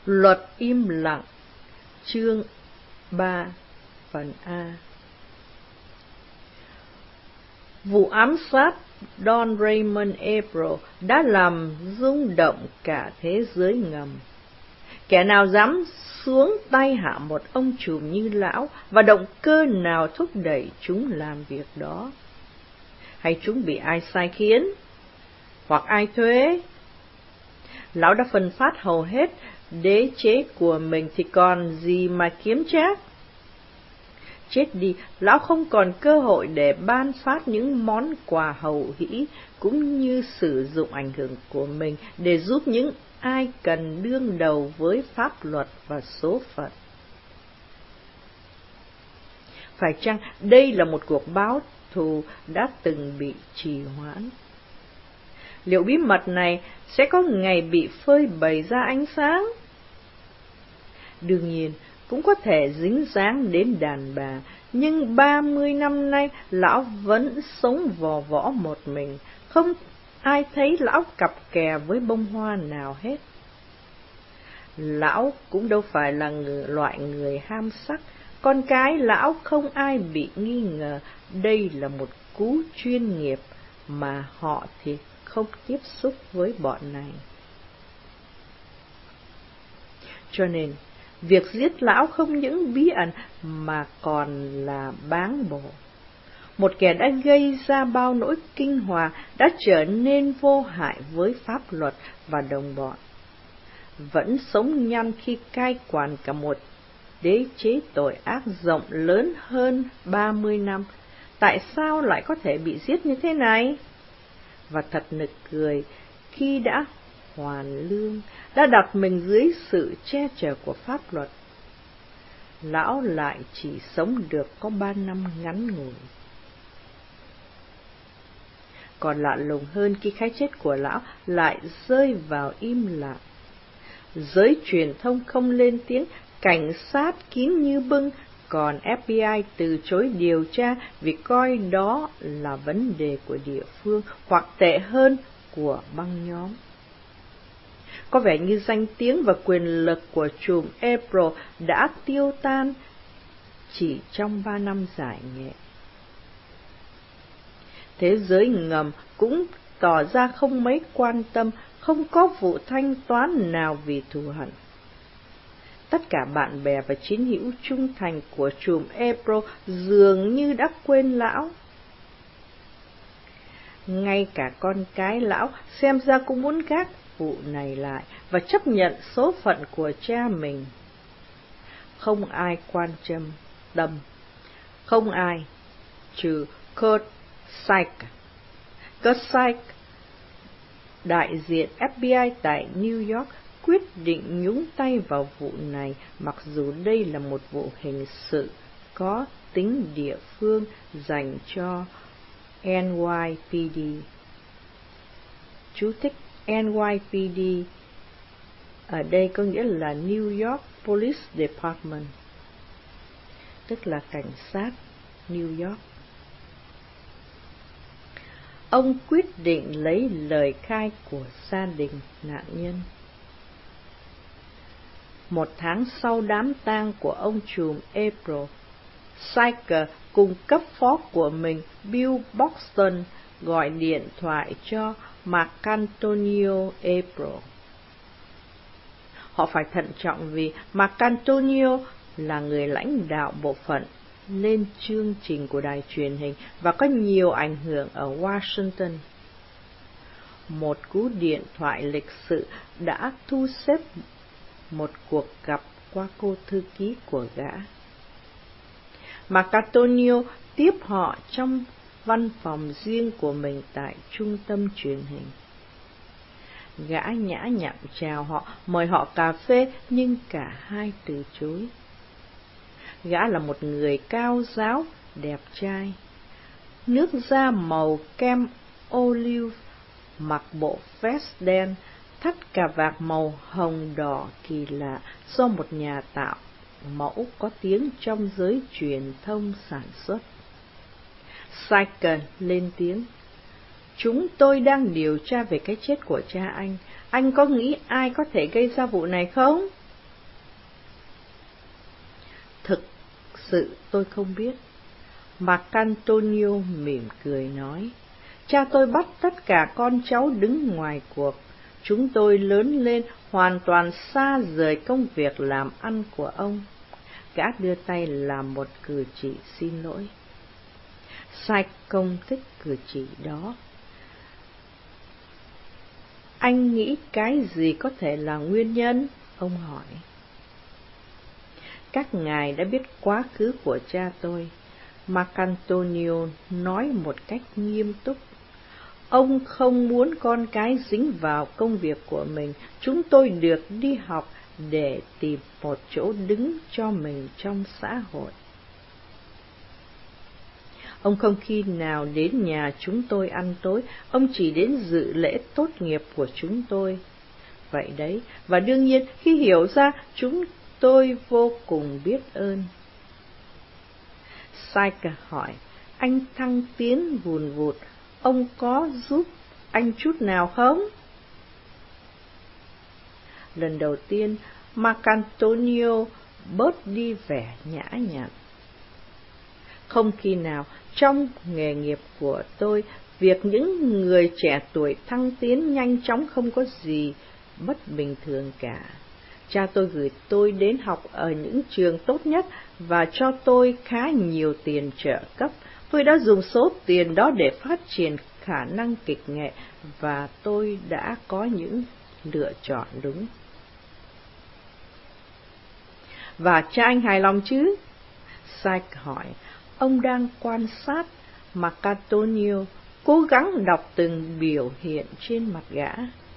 Luật im lặng, chương 3, phần A. Vụ ám sát Don Raymond April đã làm rung động cả thế giới ngầm. Kẻ nào dám xuống tay hạ một ông trùm như lão, và động cơ nào thúc đẩy chúng làm việc đó? Hay chúng bị ai sai khiến, hoặc ai thuê? Lão đã phân phát hầu hết đế chế của mình thì còn gì mà kiếm trác. Chết đi, lão không còn cơ hội để ban phát những món quà hậu hĩ, cũng như sử dụng ảnh hưởng của mình để giúp những ai cần đương đầu với pháp luật và số phận. Phải chăng đây là một cuộc báo thù đã từng bị trì hoãn? Liệu bí mật này sẽ có ngày bị phơi bày ra ánh sáng? Đương nhiên, cũng có thể dính dáng đến đàn bà, nhưng 30 năm nay lão vẫn sống vò võ một mình, không ai thấy lão cặp kè với bông hoa nào hết. Lão cũng đâu phải là loại người ham sắc, con cái lão không ai bị nghi ngờ đây là một cú chuyên nghiệp, mà họ thì không tiếp xúc với bọn này. Cho nên, việc giết lão không những bí ẩn mà còn là báng bổ. Một kẻ đã gây ra bao nỗi kinh hoàng đã trở nên vô hại với pháp luật và đồng bọn. Vẫn sống nhăn khi cai quản cả một đế chế tội ác rộng lớn hơn 30 năm. Tại sao lại có thể bị giết như thế này? Và thật nực cười, khi đã hoàn lương, đã đặt mình dưới sự che chở của pháp luật, lão lại chỉ sống được có 3 năm ngắn ngủi. Còn lạ lùng hơn khi cái chết của lão lại rơi vào im lặng. Giới truyền thông không lên tiếng, cảnh sát kín như bưng, còn FBI từ chối điều tra vì coi đó là vấn đề của địa phương, hoặc tệ hơn, của băng nhóm. Có vẻ như danh tiếng và quyền lực của trùm April đã tiêu tan chỉ trong 3 năm giải nghệ. Thế giới ngầm cũng tỏ ra không mấy quan tâm, không có vụ thanh toán nào vì thù hận. Tất cả bạn bè và chiến hữu trung thành của trùm April dường như đã quên lão. Ngay cả con cái lão xem ra cũng muốn gác vụ này lại và chấp nhận số phận của cha mình. Không ai quan tâm, không ai, trừ Kurt Sykes. Kurt Sykes, đại diện FBI tại New York, quyết định nhúng tay vào vụ này, mặc dù đây là một vụ hình sự có tính địa phương dành cho NYPD. Chú thích: NYPD ở đây có nghĩa là New York Police Department, tức là cảnh sát New York. Ông quyết định lấy lời khai của gia đình nạn nhân. 1 tháng sau đám tang của ông trùm April, Sykes cùng cấp phó của mình Bill Buxton gọi điện thoại cho Marcantonio April. Họ phải thận trọng vì Marcantonio là người lãnh đạo bộ phận lên chương trình của đài truyền hình và có nhiều ảnh hưởng ở Washington. Một cú điện thoại lịch sự đã thu xếp một cuộc gặp qua cô thư ký của gã. Marcantonio tiếp họ trong văn phòng riêng của mình tại trung tâm truyền hình. Gã nhã nhặn chào họ, mời họ cà phê, nhưng cả hai từ chối. Gã là một người cao ráo, đẹp trai, nước da màu kem olive, mặc bộ vest đen, thắt cà vạt màu hồng đỏ kỳ lạ do một nhà tạo mẫu có tiếng trong giới truyền thông sản xuất. Sykes lên tiếng: "Chúng tôi đang điều tra về cái chết của cha anh. Anh có nghĩ ai có thể gây ra vụ này không?" sự tôi không biết. Marcantonio mỉm cười nói, cha tôi bắt tất cả con cháu đứng ngoài cuộc. Chúng tôi lớn lên hoàn toàn xa rời công việc làm ăn của ông. Gã đưa tay làm một cử chỉ xin lỗi. Sai không thích cử chỉ đó. Anh nghĩ cái gì có thể là nguyên nhân? Ông hỏi. Các ngài đã biết quá khứ của cha tôi. Marcantonio nói một cách nghiêm túc. Ông không muốn con cái dính vào công việc của mình. Chúng tôi được đi học để tìm một chỗ đứng cho mình trong xã hội. Ông không khi nào đến nhà chúng tôi ăn tối, ông chỉ đến dự lễ tốt nghiệp của chúng tôi. Vậy đấy, và đương nhiên khi hiểu ra, chúng tôi vô cùng biết ơn. Syke hỏi, anh thăng tiến vùn vụt, ông có giúp anh chút nào không? Lần đầu tiên, Marcantonio bớt đi vẻ nhã nhặn. Không khi nào trong nghề nghiệp của tôi, việc những người trẻ tuổi thăng tiến nhanh chóng không có gì bất bình thường cả. Cha tôi gửi tôi đến học ở những trường tốt nhất và cho tôi khá nhiều tiền trợ cấp. Tôi đã dùng số tiền đó để phát triển khả năng kịch nghệ và tôi đã có những lựa chọn đúng. Và cha anh hài lòng chứ? Syke hỏi. Ông đang quan sát Marcantonio, cố gắng đọc từng biểu hiện trên mặt gã.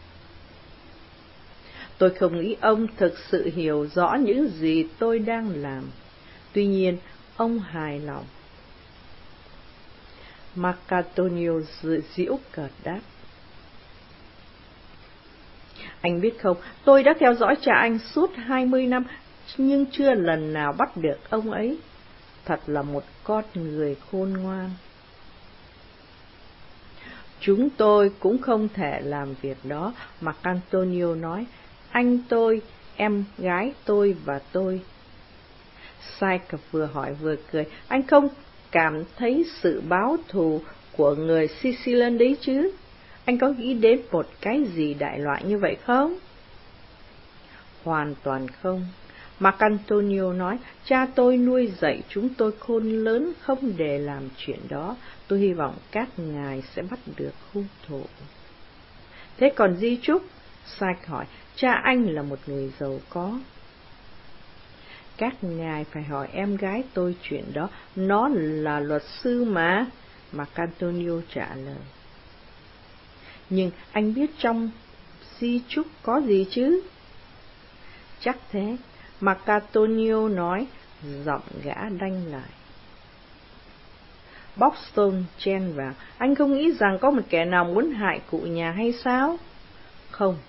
Tôi không nghĩ ông thực sự hiểu rõ những gì tôi đang làm. Tuy nhiên, ông hài lòng. Marcantonio giễu cợt đáp. Anh biết không, tôi đã theo dõi cha anh suốt 20 năm, nhưng chưa lần nào bắt được ông ấy. Thật là một con người khôn ngoan. Chúng tôi cũng không thể làm việc đó, Marcantonio nói. Anh tôi, em gái tôi và tôi. Syke vừa hỏi vừa cười. Anh không cảm thấy sự báo thù của người Sicilian đấy chứ? Anh có nghĩ đến một cái gì đại loại như vậy không? Hoàn toàn không. Marcantonio nói, cha tôi nuôi dạy chúng tôi khôn lớn không để làm chuyện đó. Tôi hy vọng các ngài sẽ bắt được hung thủ. Thế còn di chúc? Syke hỏi, cha anh là một người giàu có. Các ngài phải hỏi em gái tôi chuyện đó, nó là luật sư mà. Marcantonio trả lời. Nhưng anh biết trong di chúc có gì chứ? Chắc thế. Marcantonio nói, giọng gã đanh lại. Buxton chen vào, anh không nghĩ rằng có một kẻ nào muốn hại cụ nhà hay sao? Không,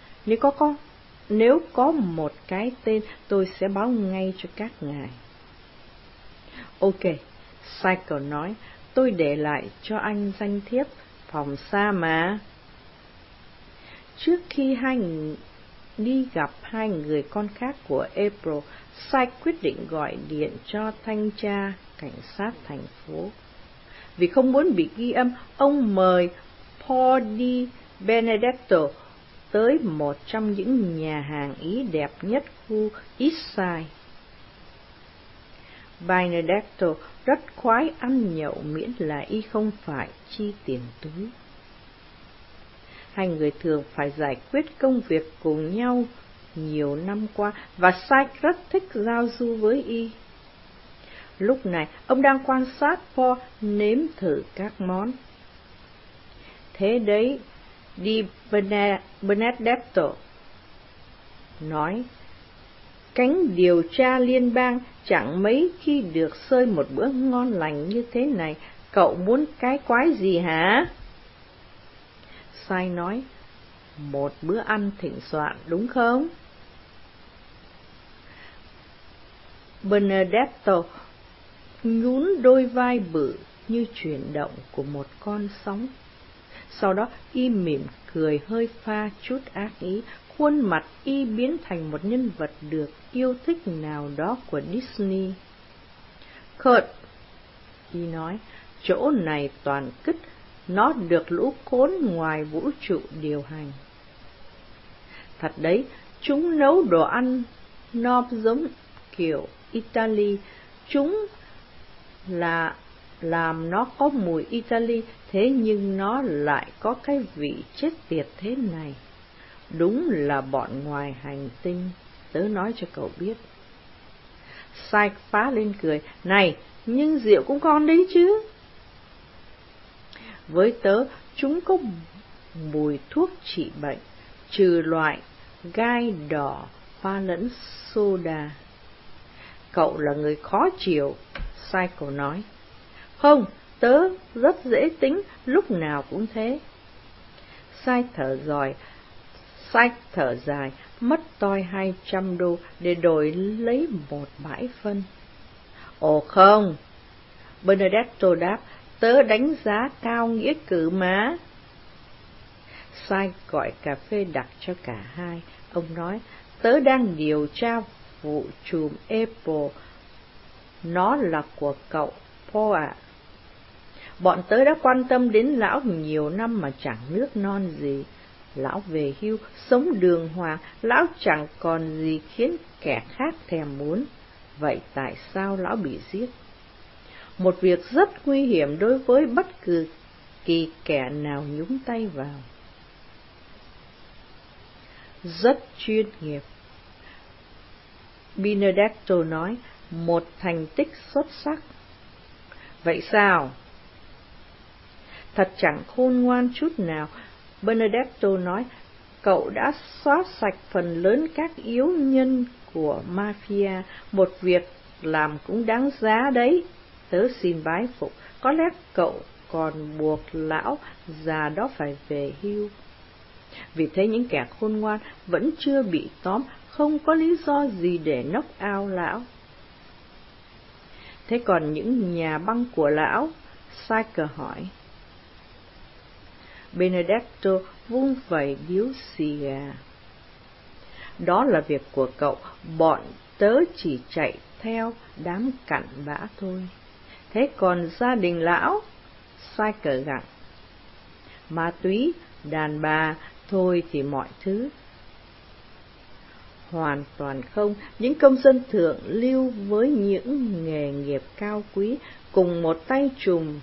nếu có một cái tên, tôi sẽ báo ngay cho các ngài. Ok, Syke nói, tôi để lại cho anh danh thiếp, phòng xa mà. Trước khi đi gặp hai người con khác của April, Syke quyết định gọi điện cho thanh tra cảnh sát thành phố. Vì không muốn bị ghi âm, ông mời Paul Di Benedetto tới một trong những nhà hàng Ý đẹp nhất khu East Side. Benedetto rất khoái ăn nhậu miễn là y không phải chi tiền túi. Hai người thường phải giải quyết công việc cùng nhau nhiều năm qua và Syke rất thích giao du với y. Lúc này, ông đang quan sát Paul nếm thử các món. Thế đấy, Di Benedetto nói, cánh điều tra liên bang chẳng mấy khi được xơi một bữa ngon lành như thế này, cậu muốn cái quái gì hả? Syke nói, một bữa ăn thịnh soạn đúng không? Benedetto nhún đôi vai bự như chuyển động của một con sóng. Sau đó y mỉm cười hơi pha chút ác ý, khuôn mặt y biến thành một nhân vật được yêu thích nào đó của Disney. Kurt, y nói, chỗ này toàn cứt, nó được lũ khốn ngoài vũ trụ điều hành. Thật đấy, chúng nấu đồ ăn no giống kiểu Italy, chúng là làm nó có mùi Italy, thế nhưng nó lại có cái vị chết tiệt thế này. Đúng là bọn ngoài hành tinh, tớ nói cho cậu biết. Sai phá lên cười, này, nhưng rượu cũng ngon đấy chứ. Với tớ, chúng có mùi thuốc trị bệnh, trừ loại gai đỏ pha lẫn soda. Cậu là người khó chịu, Cycle nói. Không, tớ rất dễ tính, lúc nào cũng thế. Cycle thở dài, mất toi $200 để đổi lấy một bãi phân. Ồ không, Benedetto đáp, tớ đánh giá cao nghĩa cử mà. Sai gọi cà phê đặt cho cả hai. Ông nói, tớ đang điều tra vụ chùm Apple. Nó là của cậu, Paul ạ. Bọn tớ đã quan tâm đến lão nhiều năm mà chẳng nước non gì. Lão về hưu, sống đường hoàng, lão chẳng còn gì khiến kẻ khác thèm muốn. Vậy tại sao lão bị giết? Một việc rất nguy hiểm đối với bất kỳ kẻ nào nhúng tay vào. Rất chuyên nghiệp. Benedetto nói, một thành tích xuất sắc. Vậy sao? Thật chẳng khôn ngoan chút nào. Benedetto nói, cậu đã xóa sạch phần lớn các yếu nhân của mafia, một việc làm cũng đáng giá đấy. Tớ xin bái phục, có lẽ cậu còn buộc lão già đó phải về hưu. Vì thế những kẻ khôn ngoan vẫn chưa bị tóm, không có lý do gì để knock out lão. Thế còn những nhà băng của lão? Cycle hỏi. Benedetto vung vẩy điếu xì gà. Đó là việc của cậu, bọn tớ chỉ chạy theo đám cặn bã thôi. Thế còn gia đình lão? Cycle gặng. Ma túy, đàn bà, thôi thì mọi thứ. Hoàn toàn không, những công dân thượng lưu với những nghề nghiệp cao quý, cùng một tay trùm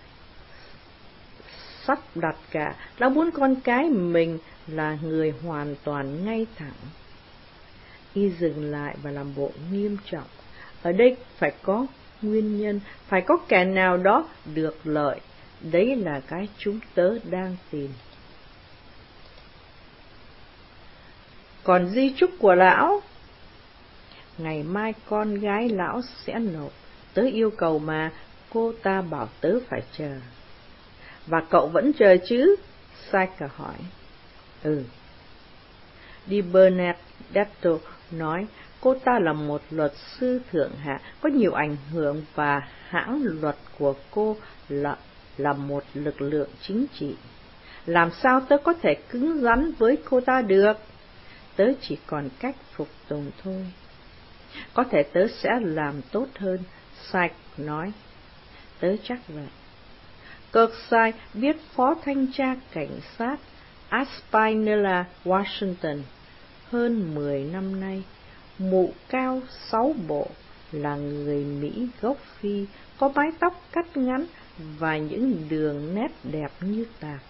sắp đặt cả, lão muốn con cái mình là người hoàn toàn ngay thẳng. Y dừng lại và làm bộ nghiêm trọng. Ở đây phải có nguyên nhân, phải có kẻ nào đó được lợi. Đấy là cái chúng tớ đang tìm. Còn di chúc của lão? Ngày mai con gái lão sẽ nộp. Tớ yêu cầu mà, cô ta bảo tớ phải chờ. Và cậu vẫn chờ chứ? Cycle hỏi. Ừ. Di Benedetto nói, cô ta là một luật sư thượng hạ, có nhiều ảnh hưởng và hãng luật của cô là một lực lượng chính trị. Làm sao tớ có thể cứng rắn với cô ta được? Tớ chỉ còn cách phục tùng thôi. Có thể tớ sẽ làm tốt hơn, Cycle nói. Tớ chắc vậy. Kirkside biết phó thanh tra cảnh sát Aspinall, Washington, hơn 10 năm nay, mụ cao 6 bộ, là người Mỹ gốc Phi, có mái tóc cắt ngắn và những đường nét đẹp như tạc.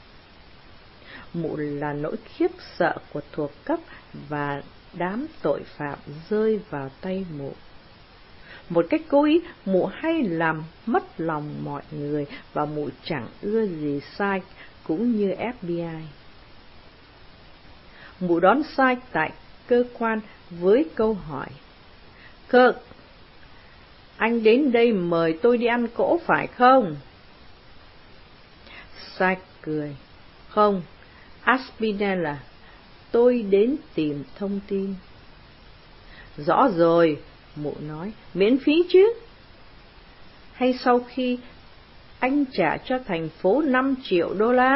Mụ là nỗi khiếp sợ của thuộc cấp và đám tội phạm rơi vào tay mụ. Một cách cố ý, mụ hay làm mất lòng mọi người và mụ chẳng ưa gì sai, cũng như FBI. Mụ đón sai tại cơ quan với câu hỏi. Kirk, anh đến đây mời tôi đi ăn cỗ phải không? Sai cười. Không, Aspinall, tôi đến tìm thông tin. Rõ rồi, mụ nói, miễn phí chứ? Hay sau khi anh trả cho thành phố $5 triệu?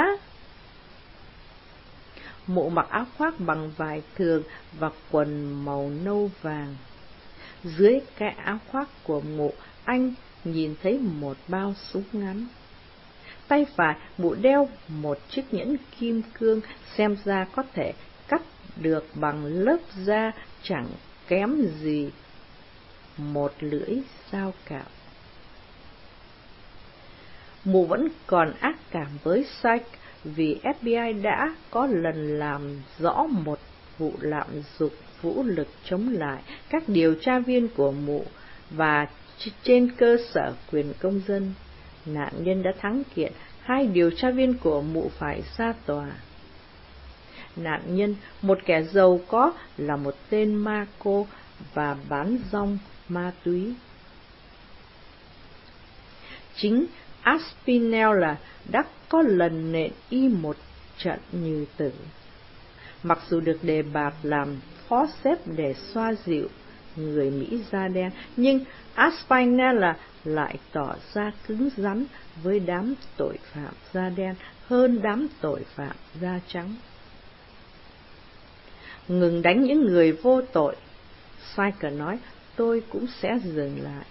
Mụ mặc áo khoác bằng vải thường và quần màu nâu vàng. Dưới cái áo khoác của mụ anh nhìn thấy một bao súng ngắn. Tay phải mụ đeo một chiếc nhẫn kim cương, xem ra có thể cắt được bằng lớp da chẳng kém gì một lưỡi dao cạo. Mụ vẫn còn ác cảm với Sykes vì FBI đã có lần làm rõ một vụ lạm dụng vũ lực chống lại các điều tra viên của mụ, và trên cơ sở quyền công dân, nạn nhân đã thắng kiện, hai điều tra viên của mụ phải ra tòa. Nạn nhân, một kẻ giàu có, là một tên ma cô và bán rong ma túy. Chính Aspinall đã có lần nện y một trận như tử. Mặc dù được đề bạt làm phó sếp để xoa dịu người Mỹ da đen, nhưng Aspinall lại tỏ ra cứng rắn với đám tội phạm da đen hơn đám tội phạm da trắng. Ngừng đánh những người vô tội, Sykes nói, tôi cũng sẽ dừng lại.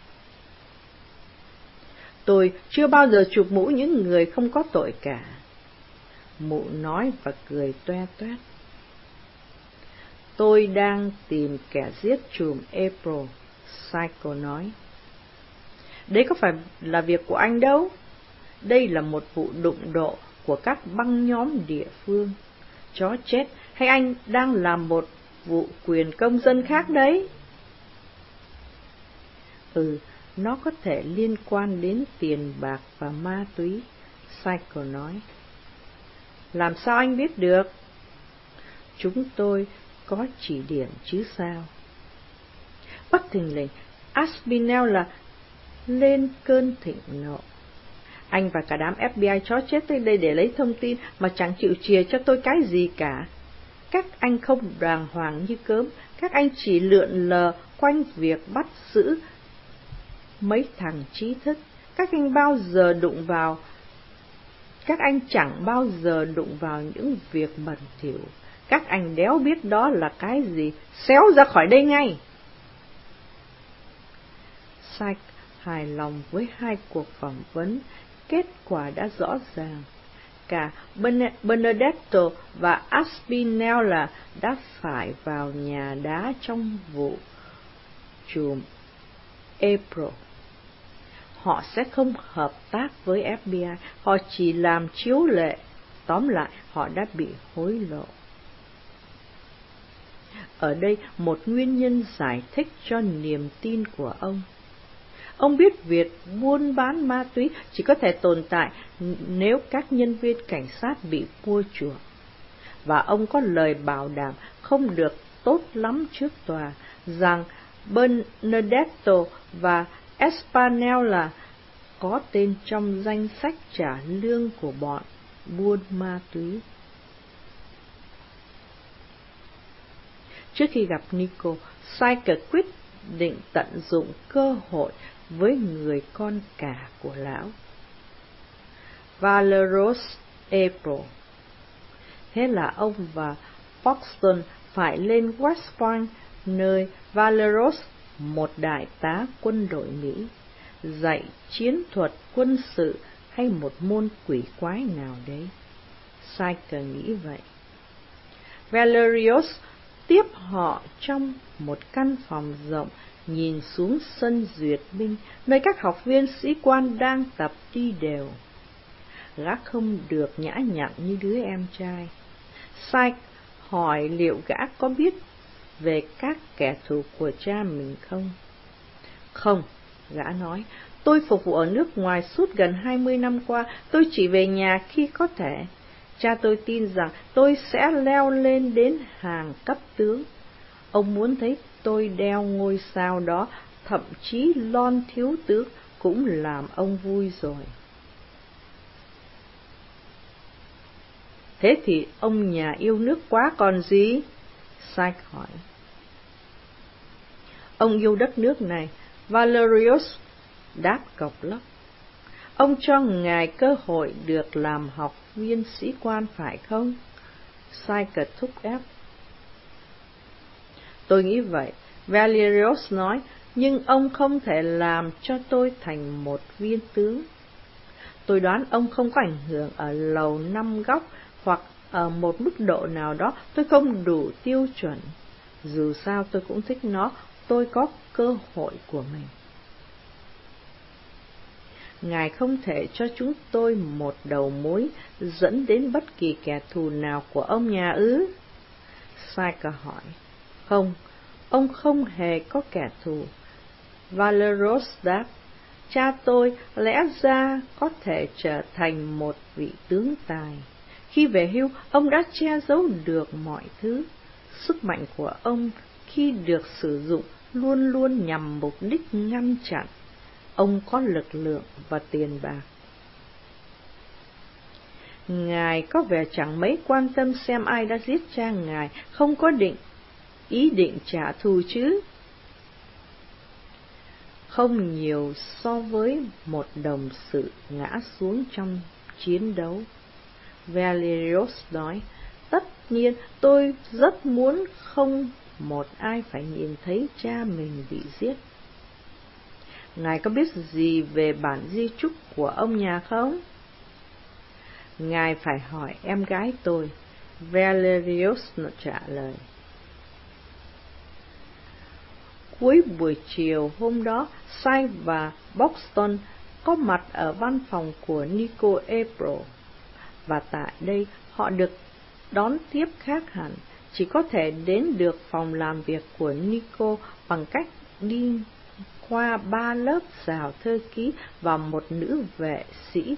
Tôi chưa bao giờ chụp mũ những người không có tội cả. Mụ nói và cười toe toét. Tôi đang tìm kẻ giết trùm April, Sykes nói. Đấy có phải là việc của anh đâu. Đây là một vụ đụng độ của các băng nhóm địa phương. Chó chết, hay anh đang làm một vụ quyền công dân khác đấy? Nó có thể liên quan đến tiền bạc và ma túy, Sykes nói. Làm sao anh biết được? Chúng tôi có chỉ điểm chứ sao. Bất thình lình, Aspinall lên cơn thịnh nộ. Anh và cả đám FBI chó chết tới đây để lấy thông tin mà chẳng chịu chìa cho tôi cái gì cả. Các anh không đàng hoàng như cớm, các anh chỉ lượn lờ quanh việc bắt giữ mấy thằng trí thức. Các anh chẳng bao giờ đụng vào những việc bẩn thỉu. Các anh đéo biết đó là cái gì. Xéo ra khỏi đây ngay. Sykes hài lòng với hai cuộc phỏng vấn. Kết quả đã rõ ràng. Cả Benedetto và Aspinall đã phải vào nhà đá trong vụ trùm April. Họ sẽ không hợp tác với FBI, họ chỉ làm chiếu lệ. Tóm lại, họ đã bị hối lộ. Ở đây một nguyên nhân giải thích cho niềm tin của ông. Ông biết việc buôn bán ma túy chỉ có thể tồn tại nếu các nhân viên cảnh sát bị mua chuộc. Và ông có lời bảo đảm không được tốt lắm trước tòa rằng Benedetto và Aspinall có tên trong danh sách trả lương của bọn buôn ma túy. Trước khi gặp Nico, Sykes quyết định tận dụng cơ hội với người con cả của lão, Valeros April. Thế là ông và Paxton phải lên West Point, nơi Valeros, một đại tá quân đội Mỹ, dạy chiến thuật quân sự hay một môn quỷ quái nào đấy. Sykes nghĩ vậy. Valerius tiếp họ trong một căn phòng rộng nhìn xuống sân duyệt binh, nơi các học viên sĩ quan đang tập đi đều. Gã không được nhã nhặn như đứa em trai. Sykes hỏi liệu gã có biết về các kẻ thù của cha mình không? Không, gã nói, tôi phục vụ ở nước ngoài suốt gần 20 năm qua, tôi chỉ về nhà khi có thể. Cha tôi tin rằng tôi sẽ leo lên đến hàng cấp tướng. Ông muốn thấy tôi đeo ngôi sao đó, thậm chí lon thiếu tướng cũng làm ông vui rồi. Thế thì ông nhà yêu nước quá còn gì? Sykes hỏi. Ông yêu đất nước này, Valerius đáp cộc lốc. Ông cho ngài cơ hội được làm học viên sĩ quan phải không? Sykes thúc ép. Tôi nghĩ vậy, Valerius nói, nhưng ông không thể làm cho tôi thành một viên tướng. Tôi đoán ông không có ảnh hưởng ở lầu năm góc, hoặc ở một mức độ nào đó tôi không đủ tiêu chuẩn. Dù sao tôi cũng thích nó, tôi có cơ hội của mình. Ngài không thể cho chúng tôi một đầu mối dẫn đến bất kỳ kẻ thù nào của ông nhà ư? Syker hỏi. Không, ông không hề có kẻ thù. Valeros đáp. Cha tôi lẽ ra có thể trở thành một vị tướng tài. Khi về hưu, ông đã che giấu được mọi thứ. Sức mạnh của ông khi được sử dụng luôn luôn nhằm mục đích ngăn chặn. Ông có lực lượng và tiền bạc. Ngài có vẻ chẳng mấy quan tâm xem ai đã giết cha ngài, không có ý định trả thù chứ? Không nhiều so với một đồng sự ngã xuống trong chiến đấu. Valerius nói, tất nhiên tôi rất muốn không một ai phải nhìn thấy cha mình bị giết. Ngài có biết gì về bản di chúc của ông nhà không? Ngài phải hỏi em gái tôi, Valerius trả lời. Cuối buổi chiều hôm đó, Sy và Buxton có mặt ở văn phòng của Nico April, và tại đây họ được đón tiếp khác hẳn, chỉ có thể đến được phòng làm việc của Nico bằng cách đi qua 3 lớp rào thơ ký và một nữ vệ sĩ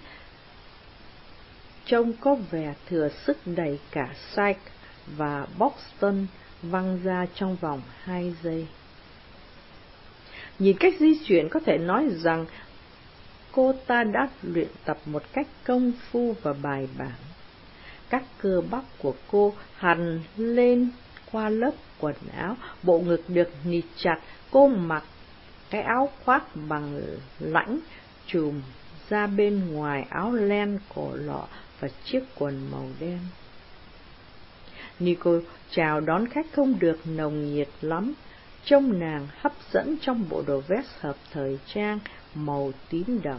trông có vẻ thừa sức đẩy cả Sy và Buxton văng ra trong vòng 2 giây. Nhìn cách di chuyển có thể nói rằng cô ta đã luyện tập một cách công phu và bài bản. Các cơ bắp của cô hằn lên qua lớp quần áo, bộ ngực được nịt chặt, cô mặc cái áo khoác bằng lãnh trùm ra bên ngoài áo len cổ lọ và chiếc quần màu đen. Nico chào đón khách không được nồng nhiệt lắm, trông nàng hấp dẫn trong bộ đồ vest hợp thời trang màu tím đậm.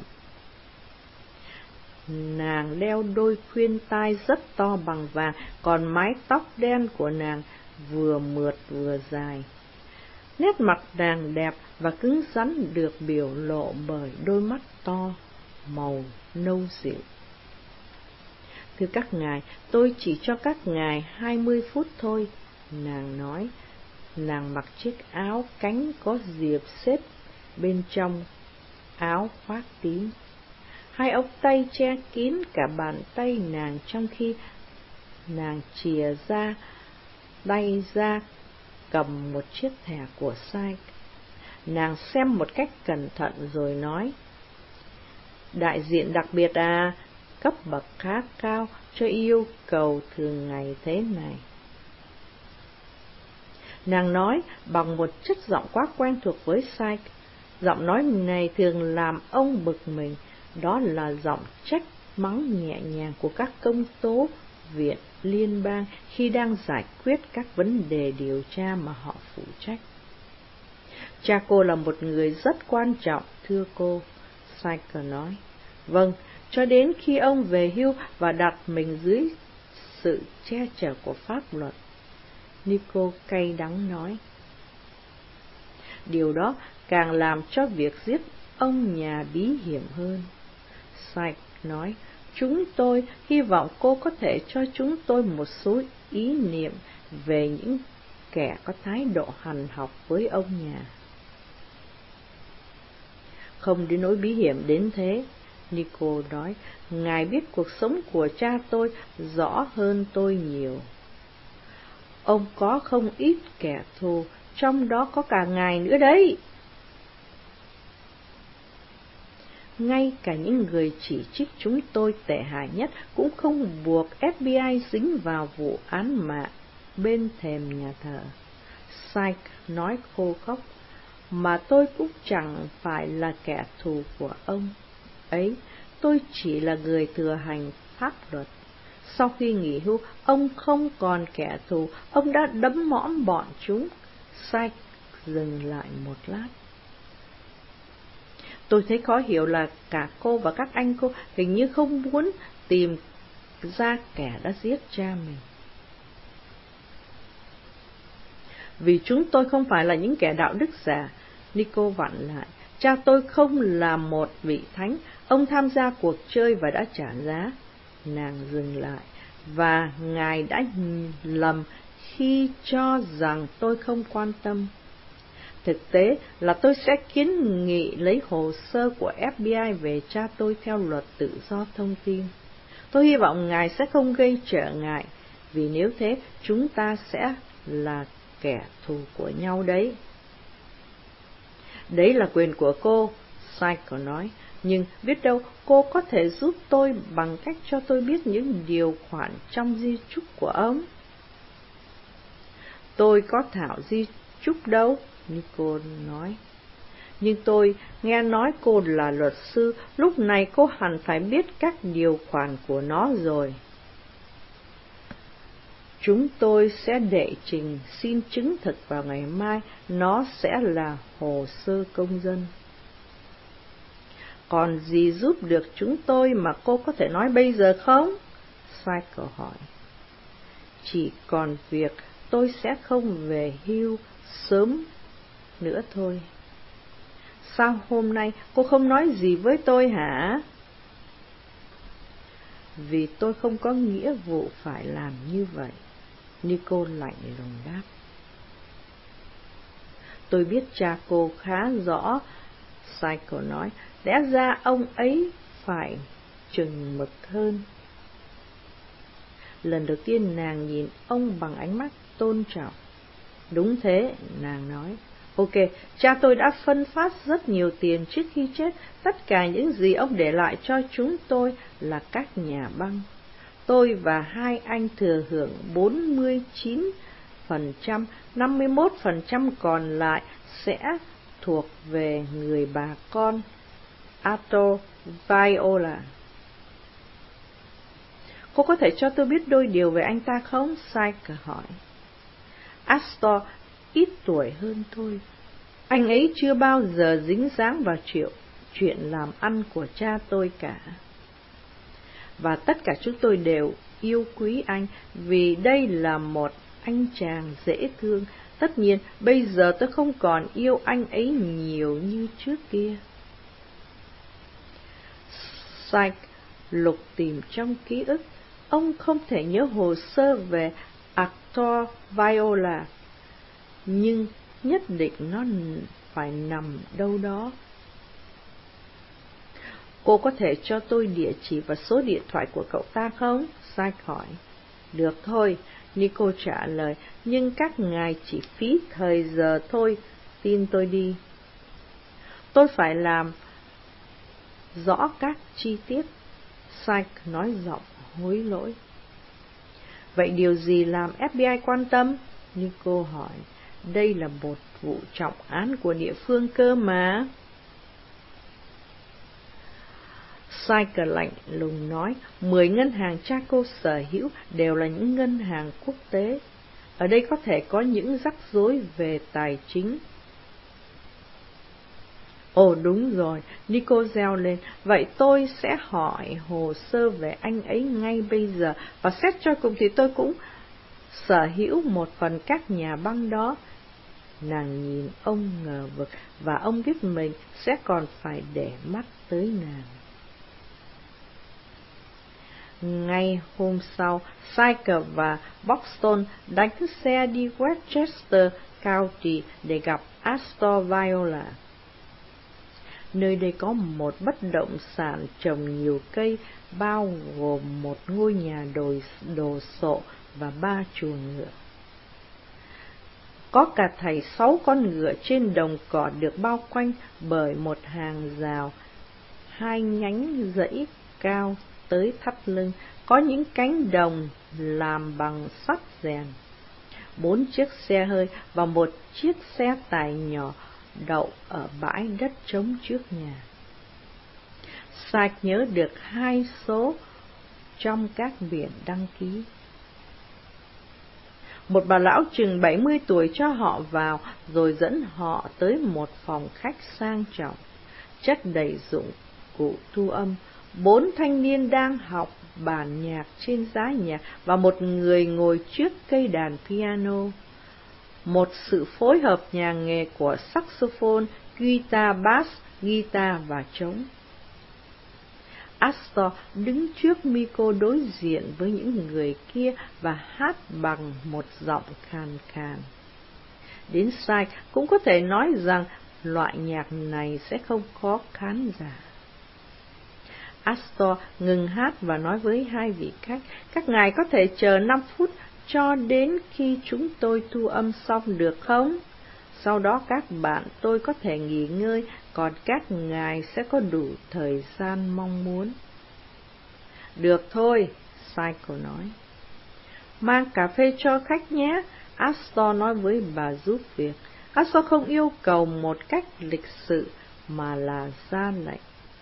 Nàng đeo đôi khuyên tai rất to bằng vàng, còn mái tóc đen của nàng vừa mượt vừa dài. Nét mặt nàng đẹp và cứng rắn được biểu lộ bởi đôi mắt to, màu nâu dịu. Thưa các ngài, tôi chỉ cho các ngài 20 phút thôi, nàng nói. Nàng mặc chiếc áo cánh có diệp xếp bên trong áo khoác tím. Hai ống tay che kín cả bàn tay nàng, trong khi nàng chìa ra tay ra cầm một chiếc thẻ của Sy. Nàng xem một cách cẩn thận rồi nói, đại diện đặc biệt à, cấp bậc khá cao cho yêu cầu thường ngày thế này. Nàng nói bằng một chất giọng quá quen thuộc với Sy. Giọng nói này thường làm ông bực mình, đó là giọng trách mắng nhẹ nhàng của các công tố viện liên bang khi đang giải quyết các vấn đề điều tra mà họ phụ trách. Cha cô là một người rất quan trọng, thưa cô, Syker nói. Vâng, cho đến khi ông về hưu và đặt mình dưới sự che chở của pháp luật, Nico cay đắng nói. Điều đó càng làm cho việc giết ông nhà bí hiểm hơn. Syke nói, chúng tôi hy vọng cô có thể cho chúng tôi một số ý niệm về những kẻ có thái độ hành học với ông nhà. Không đến nỗi bí hiểm đến thế, Nico nói, ngài biết cuộc sống của cha tôi rõ hơn tôi nhiều. Ông có không ít kẻ thù, trong đó có cả ngài nữa đấy. Ngay cả những người chỉ trích chúng tôi tệ hại nhất cũng không buộc FBI dính vào vụ án mạng bên thềm nhà thờ. Syke nói khô khốc, mà tôi cũng chẳng phải là kẻ thù của ông ấy, tôi chỉ là người thừa hành pháp luật. Sau khi nghỉ hưu, ông không còn kẻ thù, ông đã đấm mõm bọn chúng. Syke dừng lại một lát. Tôi thấy khó hiểu là cả cô và các anh cô hình như không muốn tìm ra kẻ đã giết cha mình. Vì chúng tôi không phải là những kẻ đạo đức giả, Nico vặn lại. Cha tôi không là một vị thánh, ông tham gia cuộc chơi và đã trả giá. Nàng dừng lại, và ngài đã lầm khi cho rằng tôi không quan tâm. Thực tế là tôi sẽ kiến nghị lấy hồ sơ của FBI về cha tôi theo luật tự do thông tin. Tôi hy vọng ngài sẽ không gây trở ngại, vì nếu thế chúng ta sẽ là kẻ thù của nhau đấy. Đấy là quyền của cô, Cycle nói, nhưng biết đâu cô có thể giúp tôi bằng cách cho tôi biết những điều khoản trong di chúc của ông. Tôi có thảo di chúc đâu, Nico nói. Nhưng tôi nghe nói cô là luật sư, lúc này cô hẳn phải biết các điều khoản của nó rồi. Chúng tôi sẽ đệ trình xin chứng thực vào ngày mai, nó sẽ là hồ sơ công dân. Còn gì giúp được chúng tôi mà cô có thể nói bây giờ không? Cycle hỏi. Chỉ còn việc tôi sẽ không về hưu sớm nữa thôi. Sao hôm nay cô không nói gì với tôi hả? Vì tôi không có nghĩa vụ phải làm như vậy, Nico lạnh lùng đáp. Tôi biết cha cô khá rõ, Cycle nói, lẽ ra ông ấy phải chừng mực hơn. Lần đầu tiên nàng nhìn ông bằng ánh mắt tôn trọng. Đúng thế, nàng nói. Ok, cha tôi đã phân phát rất nhiều tiền trước khi chết. Tất cả những gì ông để lại cho chúng tôi là các nhà băng. Tôi và hai anh thừa hưởng 49%, 51% còn lại sẽ thuộc về người bà con Astor Viola. Cô có thể cho tôi biết đôi điều về anh ta không? Cycle hỏi. Astor ít tuổi hơn tôi. Anh ấy chưa bao giờ dính dáng vào chuyện làm ăn của cha tôi cả. Và tất cả chúng tôi đều yêu quý anh, vì đây là một anh chàng dễ thương. Tất nhiên, bây giờ tôi không còn yêu anh ấy nhiều như trước kia. Cycle lục tìm trong ký ức. Ông không thể nhớ hồ sơ về Astor Viola, nhưng nhất định nó phải nằm đâu đó. Cô có thể cho tôi địa chỉ và số điện thoại của cậu ta không? Cycle hỏi. Được thôi, Nico trả lời, nhưng các ngài chỉ phí thời giờ thôi, tin tôi đi. Tôi phải làm rõ các chi tiết, Cycle nói giọng hối lỗi. Vậy điều gì làm FBI quan tâm? Nico hỏi. Đây là một vụ trọng án của địa phương cơ mà. Cycle lạnh lùng nói, 10 ngân hàng cha cô sở hữu đều là những ngân hàng quốc tế. Ở đây có thể có những rắc rối về tài chính. Ồ đúng rồi, Nico reo lên, vậy tôi sẽ hỏi hồ sơ về anh ấy ngay bây giờ, và xét cho cùng thì tôi cũng sở hữu một phần các nhà băng đó. Nàng nhìn ông ngờ vực, và ông biết mình sẽ còn phải để mắt tới nàng. Ngay hôm sau, Cycle và Buxton đánh xe đi Westchester County để gặp Astor Viola. Nơi đây có một bất động sản trồng nhiều cây, bao gồm một ngôi nhà đồ sộ và 3 chuồng ngựa. Có cả thảy 6 con ngựa trên đồng cỏ được bao quanh bởi một hàng rào, 2 nhánh dãy cao tới thắt lưng, có những cánh đồng làm bằng sắt rèn. 4 chiếc xe hơi và một chiếc xe tải nhỏ đậu ở bãi đất trống trước nhà. Cycle nhớ được 2 số trong các biển đăng ký. Một bà lão chừng 70 tuổi cho họ vào, rồi dẫn họ tới một phòng khách sang trọng. chất đầy dụng cụ thu âm, 4 thanh niên đang học bản nhạc trên giá nhạc và một người ngồi trước cây đàn piano. Một sự phối hợp nhà nghề của saxophone, guitar bass, guitar và trống. Astor đứng trước micro đối diện với những người kia và hát bằng một giọng khàn khàn. Đến Sykes cũng có thể nói rằng loại nhạc này sẽ không có khán giả. Astor ngừng hát và nói với hai vị khách, các ngài có thể chờ 5 phút cho đến khi chúng tôi thu âm xong được không? Sau đó các bạn tôi có thể nghỉ ngơi, còn các ngài sẽ có đủ thời gian mong muốn. Được thôi, Sykes nói. Mang cà phê cho khách nhé, Astor nói với bà giúp việc. Astor không yêu cầu một cách lịch sự mà là ra lệnh.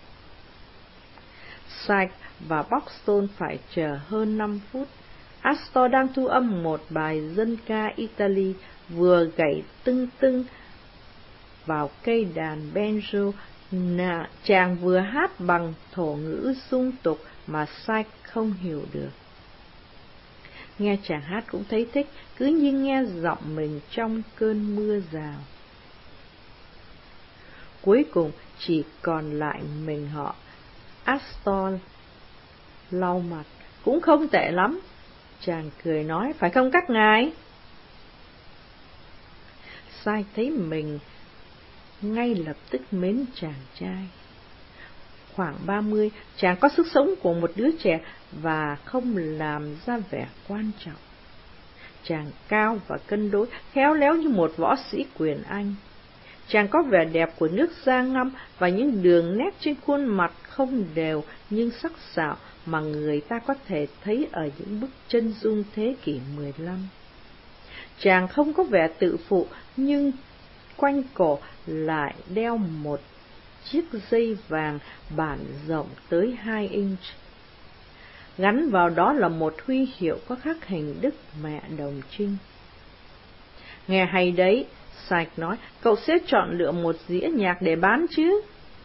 Sykes và Buxton phải chờ hơn 5 phút. Astor đang thu âm một bài dân ca Italy, vừa gảy tưng tưng vào cây đàn banjo, chàng vừa hát bằng thổ ngữ dung tục mà Sykes không hiểu được. Nghe chàng hát cũng thấy thích, cứ như nghe giọng mình trong cơn mưa rào. Cuối cùng chỉ còn lại mình họ. Astor lau mặt. Cũng không tệ lắm, chàng cười nói, phải không các ngài? Sykes thấy mình ngay lập tức mến chàng trai. Khoảng 30, chàng có sức sống của một đứa trẻ và không làm ra vẻ quan trọng. Chàng cao và cân đối, khéo léo như một võ sĩ quyền Anh. Chàng có vẻ đẹp của nước da ngăm và những đường nét trên khuôn mặt không đều nhưng sắc sảo mà người ta có thể thấy ở những bức chân dung thế kỷ 15. Chàng không có vẻ tự phụ nhưng quanh cổ lại đeo một chiếc dây vàng bản rộng tới 2 inch. Gắn vào đó là một huy hiệu có khắc hình Đức Mẹ Đồng Trinh. Nghe hay đấy, Sykes nói, cậu sẽ chọn lựa một dĩa nhạc để bán chứ?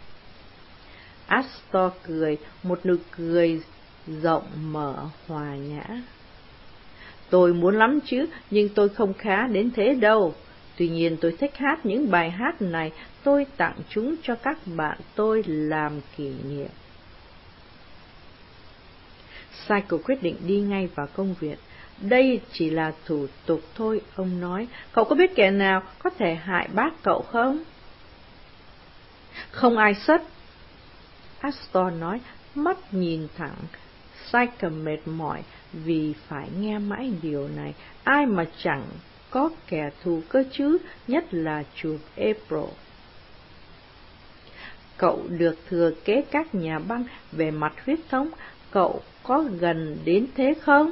Astor cười, một nụ cười rộng mở hòa nhã. Tôi muốn lắm chứ, nhưng tôi không khá đến thế đâu. Tuy nhiên tôi thích hát những bài hát này, tôi tặng chúng cho các bạn tôi làm kỷ niệm. Sykes quyết định đi ngay vào công viện. Đây chỉ là thủ tục thôi, ông nói. Cậu có biết kẻ nào có thể hại bác cậu không? Không ai sất. Astor nói, mắt nhìn thẳng. Sykes mệt mỏi vì phải nghe mãi điều này. Ai mà chẳng có kẻ thù cơ chứ, nhất là chùm April. Cậu được thừa kế các nhà băng về mặt huyết thống, cậu có gần đến thế không?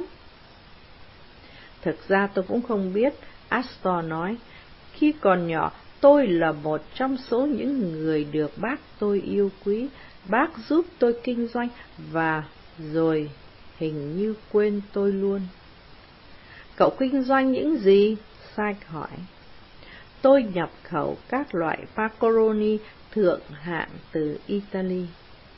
Thực ra tôi cũng không biết, Astor nói. Khi còn nhỏ, tôi là một trong số những người được bác tôi yêu quý. Bác giúp tôi kinh doanh và rồi hình như quên tôi luôn. Cậu kinh doanh những gì? Sykes hỏi. Tôi nhập khẩu các loại macaroni thượng hạng từ Italy.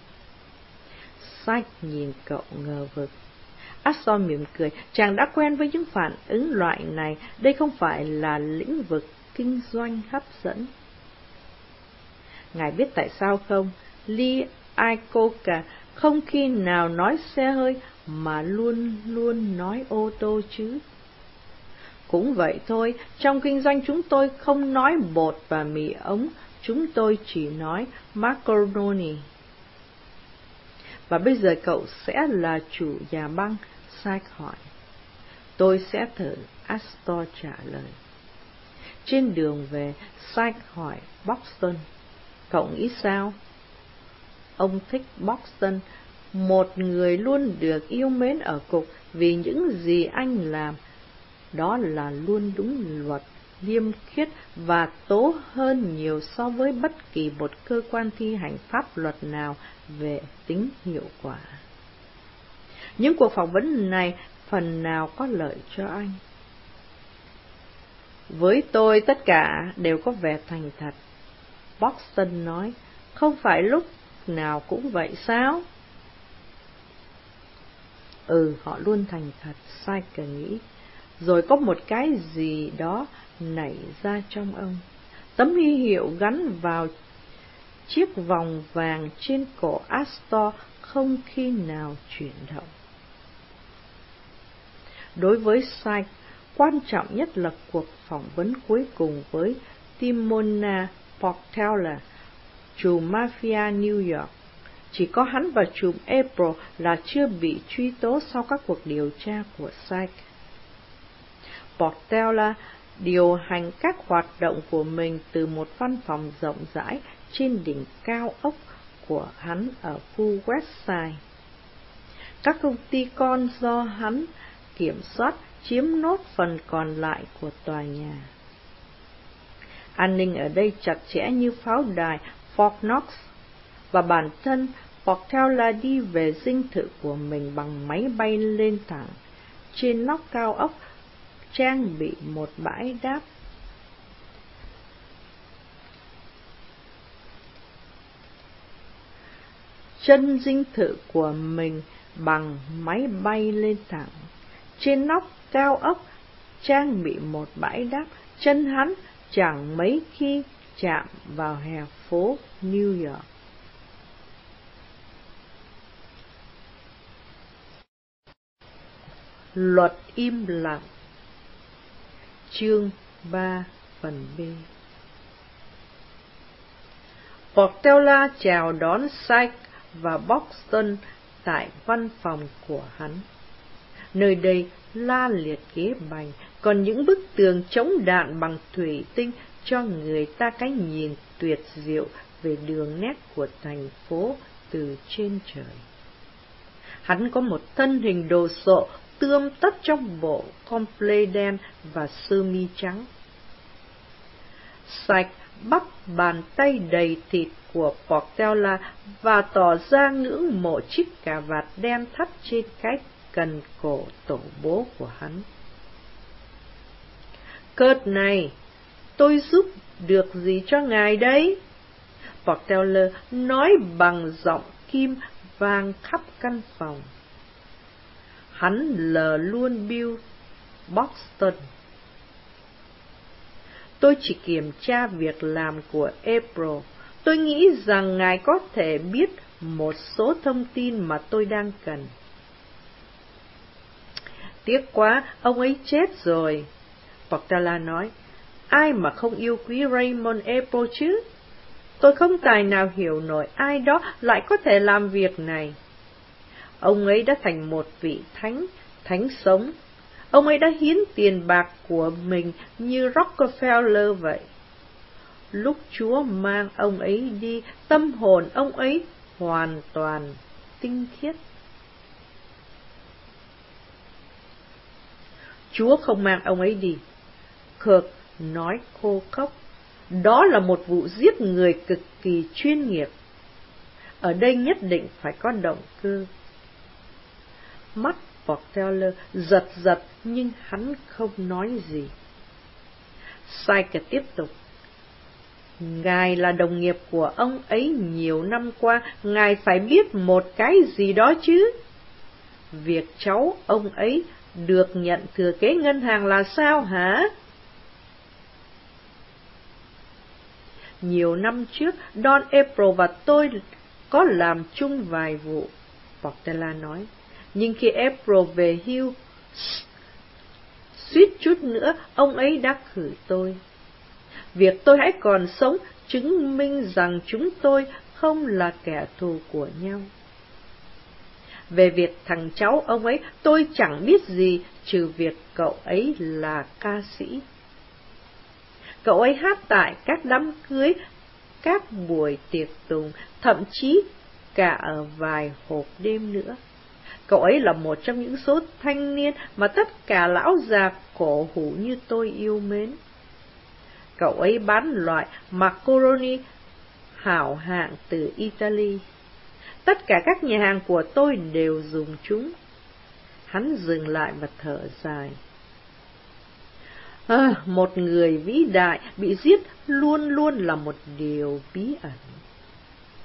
Sykes nhìn cậu ngờ vực. Astor mỉm cười, chàng đã quen với những phản ứng loại này, đây không phải là lĩnh vực kinh doanh hấp dẫn. Ngài biết tại sao không? Lee Iacocca không khi nào nói xe hơi mà luôn luôn nói ô tô chứ. Cũng vậy thôi, trong kinh doanh chúng tôi không nói bột và mì ống, chúng tôi chỉ nói macaroni. Và bây giờ cậu sẽ là chủ nhà băng? Sykes hỏi. Tôi sẽ thử, Astor trả lời. Trên đường về, Sykes hỏi Buxton, cậu nghĩ sao? Ông thích Buxton, một người luôn được yêu mến ở cục vì những gì anh làm. Đó là luôn đúng luật, liêm khiết và tố hơn nhiều so với bất kỳ một cơ quan thi hành pháp luật nào về tính hiệu quả. Những cuộc phỏng vấn này phần nào có lợi cho anh. Với tôi tất cả đều có vẻ thành thật, Buxton nói. Không phải lúc nào cũng vậy sao? Họ luôn thành thật, Psyche nghĩ. Rồi có một cái gì đó nảy ra trong ông. Tấm huy hiệu gắn vào chiếc vòng vàng trên cổ Astor không khi nào chuyển động. Đối với Psyche, quan trọng nhất là cuộc phỏng vấn cuối cùng với Timona Portela, trùm mafia New York. Chỉ có hắn và trùm April là chưa bị truy tố sau các cuộc điều tra của Psyche. Portela điều hành các hoạt động của mình từ một văn phòng rộng rãi trên đỉnh cao ốc của hắn ở khu Westside. Các công ty con do hắn kiểm soát chiếm nốt phần còn lại của tòa nhà. An ninh ở đây chặt chẽ như pháo đài Fort Knox, và bản thân Portela đi về dinh thự của mình bằng máy bay lên thẳng. Trên nóc cao ốc trang bị một bãi đáp. Chân dinh thự của mình bằng máy bay lên thẳng. Trên nóc cao ốc trang bị một bãi đáp. Chân hắn chẳng mấy khi chạm vào hè phố New York. Luật im lặng. Chương 3 phần B. Portela chào đón Psyche và Boston tại văn phòng của hắn. Nơi đây la liệt ghế bành, còn những bức tường chống đạn bằng thủy tinh cho người ta cái nhìn tuyệt diệu về đường nét của thành phố từ trên trời. Hắn có một thân hình đồ sộ, tươm tất trong bộ comple đen và sơ mi trắng. Psyche bắp bàn tay đầy thịt của Portela và tỏ ra ngưỡng mộ chiếc cà vạt đen thắt trên cái cần cổ tổ bố của hắn. Kurt này, tôi giúp được gì cho ngài đấy? Portela nói bằng giọng kim vang khắp căn phòng. Hắn lờ luôn Bill Boston. Tôi chỉ kiểm tra việc làm của April. Tôi nghĩ rằng ngài có thể biết một số thông tin mà tôi đang cần. Tiếc quá, ông ấy chết rồi, Portela nói. Ai mà không yêu quý Raymond April chứ? Tôi không tài nào hiểu nổi ai đó lại có thể làm việc này. Ông ấy đã thành một vị thánh sống. Ông ấy đã hiến tiền bạc của mình như Rockefeller vậy. Lúc Chúa mang ông ấy đi, tâm hồn ông ấy hoàn toàn tinh khiết. Chúa không mang ông ấy đi, Kirk nói khô khốc. Đó là một vụ giết người cực kỳ chuyên nghiệp. Ở đây nhất định phải có động cơ. Mắt Portela giật nhưng hắn không nói gì. Psyche tiếp tục. Ngài là đồng nghiệp của ông ấy nhiều năm qua, ngài phải biết một cái gì đó chứ. Việc cháu ông ấy được nhận thừa kế ngân hàng là sao hả? Nhiều năm trước, Don April và tôi có làm chung vài vụ, Portela nói. Nhưng khi April về hưu, suýt chút nữa ông ấy đã khử tôi. Việc tôi hãy còn sống chứng minh rằng chúng tôi không là kẻ thù của nhau. Về việc thằng cháu ông ấy, tôi chẳng biết gì trừ việc cậu ấy là ca sĩ. Cậu ấy hát tại các đám cưới, các buổi tiệc tùng, thậm chí cả ở vài hộp đêm nữa. Cậu ấy là một trong những số thanh niên mà tất cả lão già cổ hủ như tôi yêu mến. Cậu ấy bán loại macaroni hảo hạng từ Italy. Tất cả các nhà hàng của tôi đều dùng chúng. Hắn dừng lại và thở dài. Một người vĩ đại bị giết luôn luôn là một điều bí ẩn.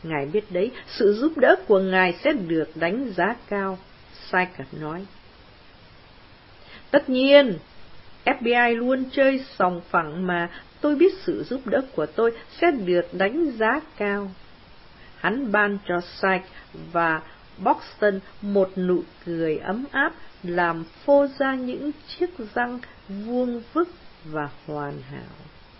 Ngài biết đấy, sự giúp đỡ của Ngài sẽ được đánh giá cao, Sykes nói. Tất nhiên, FBI luôn chơi sòng phẳng mà, tôi biết sự giúp đỡ của tôi sẽ được đánh giá cao. Hắn ban cho Sykes và Buxton một nụ cười ấm áp, làm phô ra những chiếc răng vuông vức và hoàn hảo.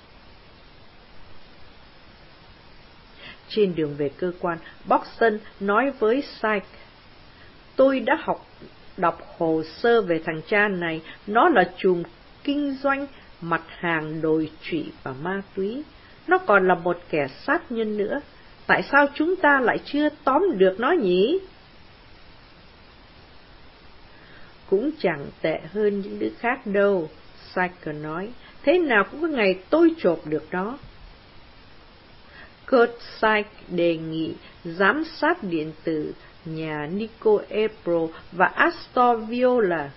Trên đường về cơ quan, Buxton nói với Sykes, tôi đã đọc hồ sơ về thằng cha này, nó là trùm kinh doanh mặt hàng đồi trụy và ma túy. Nó còn là một kẻ sát nhân nữa. Tại sao chúng ta lại chưa tóm được nó nhỉ? Cũng chẳng tệ hơn những đứa khác đâu, Sykes nói. Thế nào cũng có ngày tôi chộp được nó. Kurt Sykes đề nghị giám sát điện tử nhà Nico April và Astor Viola.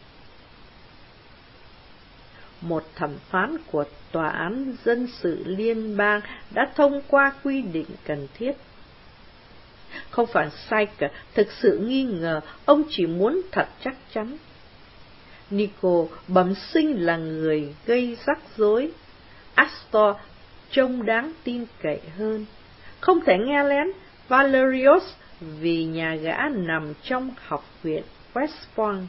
Một thẩm phán của Tòa án Dân sự Liên bang đã thông qua quy định cần thiết. Không phải Sykes thực sự nghi ngờ, ông chỉ muốn thật chắc chắn. Nico bẩm sinh là người gây rắc rối. Astor trông đáng tin cậy hơn. Không thể nghe lén Valerius vì nhà gã nằm trong học viện West Point.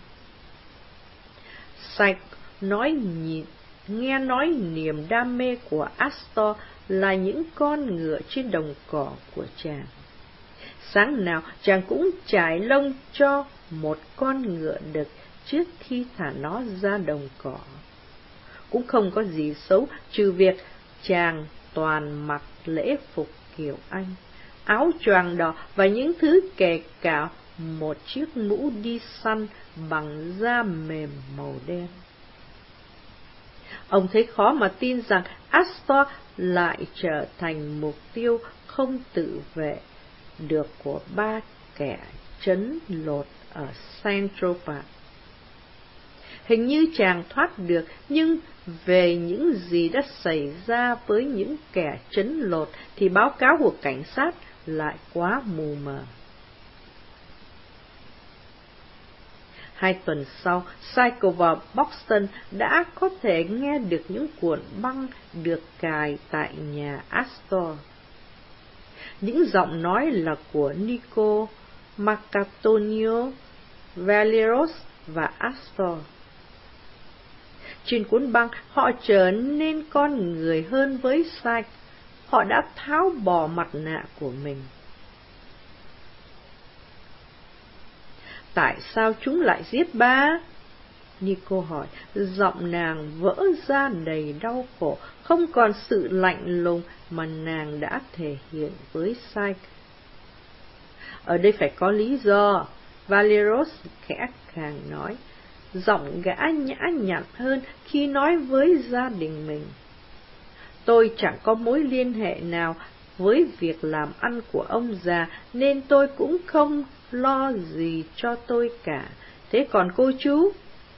Sykes nghe nói niềm đam mê của Astor là những con ngựa trên đồng cỏ của chàng. Sáng nào chàng cũng trải lông cho một con ngựa đực trước khi thả nó ra đồng cỏ. Cũng không có gì xấu trừ việc chàng toàn mặc lễ phục kiểu Anh, áo choàng đỏ và những thứ kể cả một chiếc mũ đi săn bằng da mềm màu đen. Ông thấy khó mà tin rằng Astor lại trở thành mục tiêu không tự vệ được của ba kẻ trấn lột ở Central Park. Hình như chàng thoát được, nhưng về những gì đã xảy ra với những kẻ trấn lột thì báo cáo của cảnh sát lại quá mù mờ. 2 tuần sau, Sykes và Buxton đã có thể nghe được những cuộn băng được cài tại nhà Astor. Những giọng nói là của Nico, Marcantonio, Valerius và Astor. Trên cuốn băng, họ trở nên con người hơn với Sykes. Họ đã tháo bỏ mặt nạ của mình. Tại sao chúng lại giết ba? Nico hỏi, giọng nàng vỡ ra đầy đau khổ, không còn sự lạnh lùng mà nàng đã thể hiện với Sykes. Ở đây phải có lý do, Valerius khẽ khàng nói. Giọng gã nhã nhặn hơn khi nói với gia đình mình. Tôi chẳng có mối liên hệ nào với việc làm ăn của ông già, nên tôi cũng không lo gì cho tôi cả. Thế còn cô chú?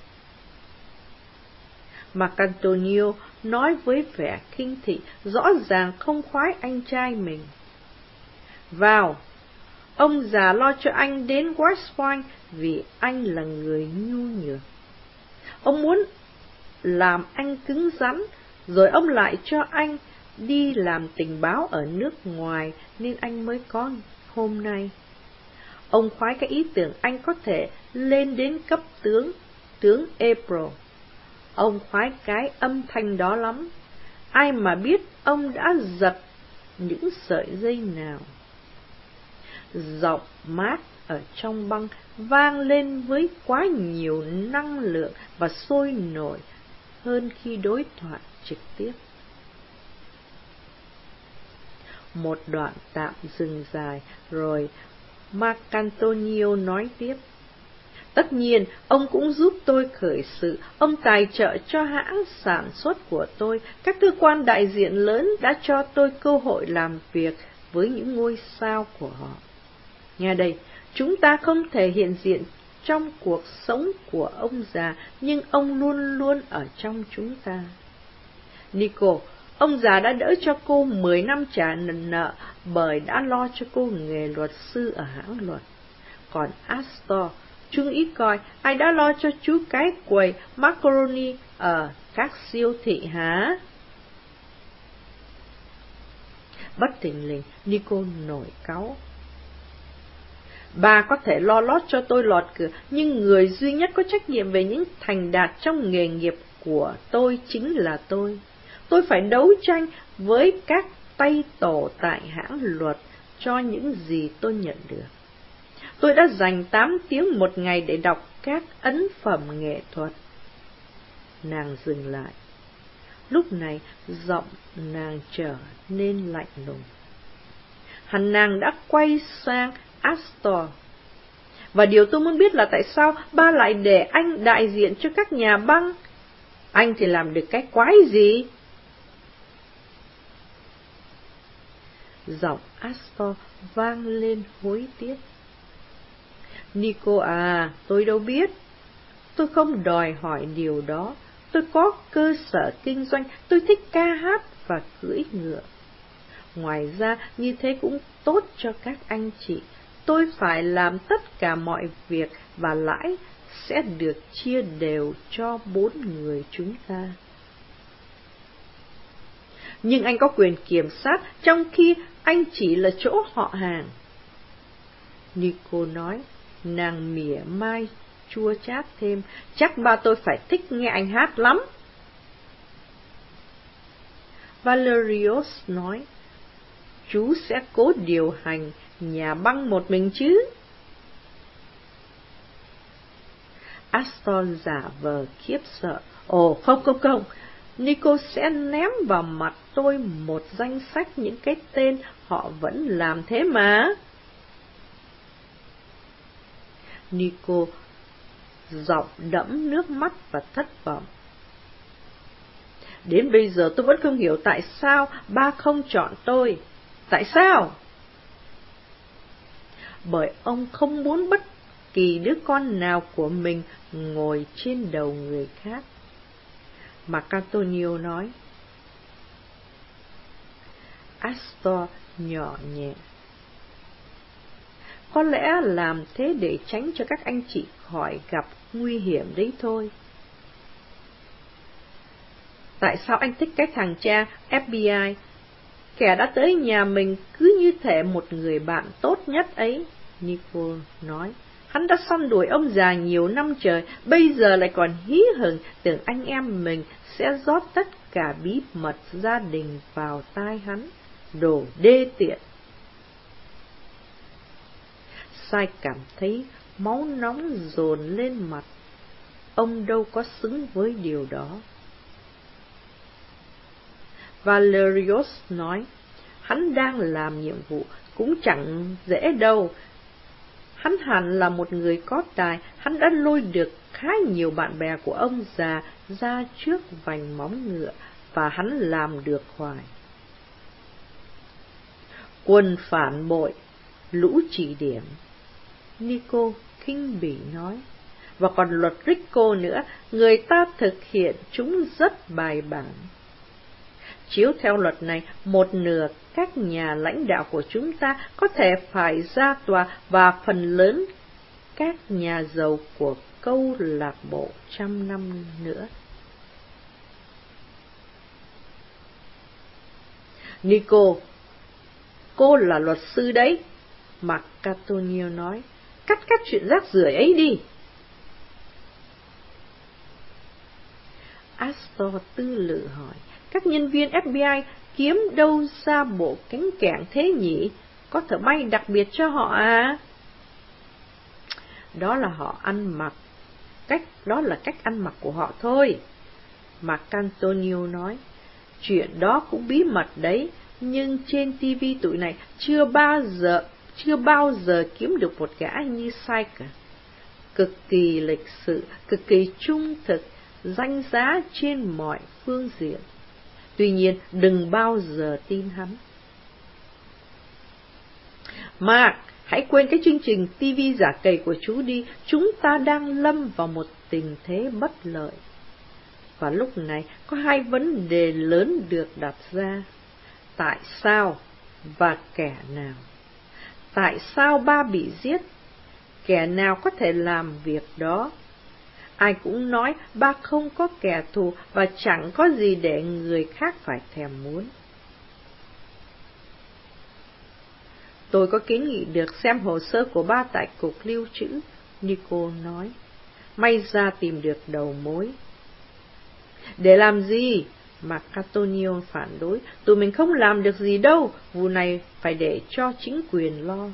Marcantonio nói với vẻ khinh thị, rõ ràng không khoái anh trai mình. Vào, ông già lo cho anh đến West Point vì anh là người nhu nhược. Ông muốn làm anh cứng rắn, rồi ông lại cho anh đi làm tình báo ở nước ngoài nên anh mới có hôm nay. Ông khoái cái ý tưởng anh có thể lên đến cấp tướng April. Ông khoái cái âm thanh đó lắm. Ai mà biết ông đã giật những sợi dây nào. Giọng mát ở trong băng vang lên với quá nhiều năng lượng và sôi nổi hơn khi đối thoại trực tiếp. Một đoạn tạm dừng dài, rồi Marcantonio nói tiếp. Tất nhiên, ông cũng giúp tôi khởi sự, ông tài trợ cho hãng sản xuất của tôi, các cơ quan đại diện lớn đã cho tôi cơ hội làm việc với những ngôi sao của họ. Nghe đây, chúng ta không thể hiện diện trong cuộc sống của ông già, nhưng ông luôn luôn ở trong chúng ta. Nico, ông già đã đỡ cho cô 10 năm trả nợ bởi đã lo cho cô nghề luật sư ở hãng luật. Còn Astor chú ý coi ai đã lo cho chú cái quầy macaroni ở các siêu thị hả? Bất thình lình, Nico nổi cáu. Bà có thể lo lót cho tôi lọt cửa, nhưng người duy nhất có trách nhiệm về những thành đạt trong nghề nghiệp của tôi chính là tôi. Tôi phải đấu tranh với các tay tổ tại hãng luật cho những gì tôi nhận được. Tôi đã dành 8 tiếng một ngày để đọc các ấn phẩm nghệ thuật. Nàng dừng lại. Lúc này, giọng nàng trở nên lạnh lùng. Hẳn nàng đã quay sang Astor. Và điều tôi muốn biết là tại sao ba lại để anh đại diện cho các nhà băng? Anh thì làm được cái quái gì? Giọng Astor vang lên hối tiếc. Nico à, tôi đâu biết. Tôi không đòi hỏi điều đó. Tôi có cơ sở kinh doanh, tôi thích ca hát và cưỡi ngựa. Ngoài ra, như thế cũng tốt cho các anh chị. Tôi phải làm tất cả mọi việc và lãi sẽ được chia đều cho 4 người chúng ta. Nhưng anh có quyền kiểm soát, trong khi anh chỉ là chỗ họ hàng. Nico nói, nàng mỉa mai chua chát thêm, chắc ba tôi phải thích nghe anh hát lắm. Valerius nói, chú sẽ cố điều hành nhà băng một mình chứ? Astor giả vờ khiếp sợ. Ồ, không. Nico sẽ ném vào mặt tôi một danh sách những cái tên họ vẫn làm thế mà. Nico giọng đẫm nước mắt và thất vọng. Đến bây giờ tôi vẫn không hiểu tại sao ba không chọn tôi. Tại sao? Bởi ông không muốn bất kỳ đứa con nào của mình ngồi trên đầu người khác. Marcantonio nói. Astor nhỏ nhẹ. Có lẽ làm thế để tránh cho các anh chị khỏi gặp nguy hiểm đấy thôi. Tại sao anh thích cái thằng cha FBI? Kẻ đã tới nhà mình cứ như thể một người bạn tốt nhất ấy, Nicole nói. Hắn đã săn đuổi ông già nhiều năm trời, bây giờ lại còn hí hửng tưởng anh em mình sẽ rót tất cả bí mật gia đình vào tai hắn. Đồ đê tiện. Sai cảm thấy máu nóng dồn lên mặt. Ông đâu có xứng với điều đó. Valerius nói, hắn đang làm nhiệm vụ, cũng chẳng dễ đâu. Hắn hẳn là một người có tài, hắn đã lôi được khá nhiều bạn bè của ông già ra trước vành móng ngựa, và hắn làm được hoài. Quân phản bội, lũ chỉ điểm, Nico khinh bỉ nói. Và còn luật Rico nữa, người ta thực hiện chúng rất bài bản. Chiếu theo luật này, một nửa các nhà lãnh đạo của chúng ta có thể phải ra tòa và phần lớn các nhà giàu của câu lạc bộ 100 năm nữa. Nico, cô là luật sư đấy, Marcantonio nói. Cắt chuyện rác rưởi ấy đi. Astor tư lự hỏi, các nhân viên FBI kiếm đâu ra bộ cánh cảng thế nhỉ? Có thợ may đặc biệt cho họ à? Đó là họ ăn mặc. Đó là cách ăn mặc của họ thôi. Marcantonio nói, chuyện đó cũng bí mật đấy, nhưng trên TV tụi này chưa bao giờ kiếm được một gã như Sai cả. Cực kỳ lịch sự, cực kỳ trung thực, danh giá trên mọi phương diện. Tuy nhiên, đừng bao giờ tin hắn. Mark, hãy quên cái chương trình TV giả cầy của chú đi, chúng ta đang lâm vào một tình thế bất lợi. Và lúc này, có hai vấn đề lớn được đặt ra. Tại sao? và kẻ nào? Tại sao ba bị giết? Kẻ nào có thể làm việc đó? Ai cũng nói ba không có kẻ thù và chẳng có gì để người khác phải thèm muốn. Tôi có kiến nghị được xem hồ sơ của ba tại cục lưu trữ, Nico nói. May ra tìm được đầu mối. Để làm gì? Marcantonio phản đối. Tụi mình không làm được gì đâu, vụ này phải để cho chính quyền lo.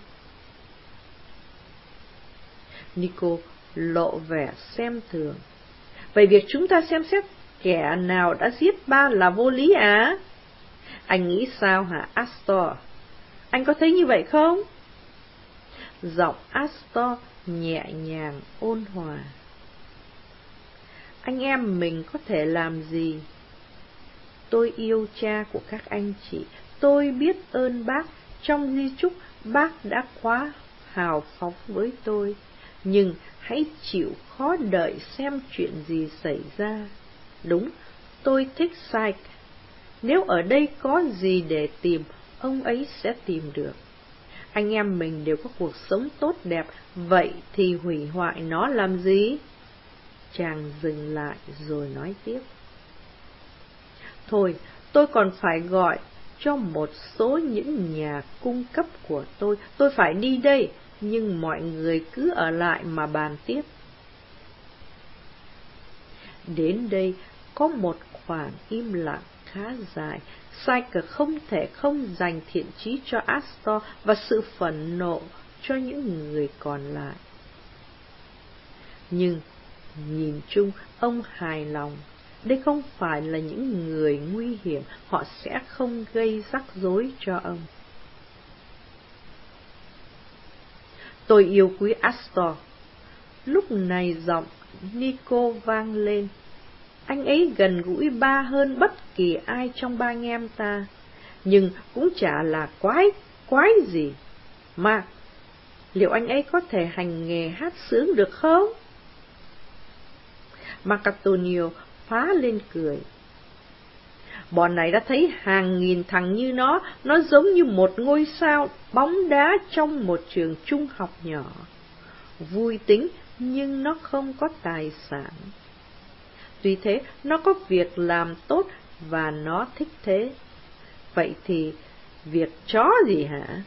Nico lộ vẻ xem thường. Vậy việc chúng ta xem xét kẻ nào đã giết ba là vô lý à? Anh nghĩ sao hả Astor? Anh có thấy như vậy không? Giọng Astor nhẹ nhàng ôn hòa. Anh em mình có thể làm gì? Tôi yêu cha của các anh chị. Tôi biết ơn bác. Trong di chúc, bác đã quá hào phóng với tôi. Nhưng hãy chịu khó đợi xem chuyện gì xảy ra. Đúng, tôi thích Syke. Nếu ở đây có gì để tìm, ông ấy sẽ tìm được. Anh em mình đều có cuộc sống tốt đẹp, vậy thì hủy hoại nó làm gì? Chàng dừng lại rồi nói tiếp. Thôi, tôi còn phải gọi cho một số những nhà cung cấp của tôi phải đi đây, nhưng mọi người cứ ở lại mà bàn tiếp. Đến đây có một khoảng im lặng khá dài. Syke không thể không dành thiện chí cho Astor và sự phẫn nộ cho những người còn lại. Nhưng nhìn chung ông hài lòng. Đây không phải là những người nguy hiểm, họ sẽ không gây rắc rối cho ông. Tôi yêu quý Astor. Lúc này giọng Nico vang lên. Anh ấy gần gũi ba hơn bất kỳ ai trong ba anh em ta, nhưng cũng chả là quái gì. Mà, liệu anh ấy có thể hành nghề hát sướng được không? Marcantonio phá lên cười. Bọn này đã thấy hàng nghìn thằng như nó giống như một ngôi sao bóng đá trong một trường trung học nhỏ. Vui tính nhưng nó không có tài sản. Tuy thế, nó có việc làm tốt và nó thích thế. Vậy thì việc chó gì hả?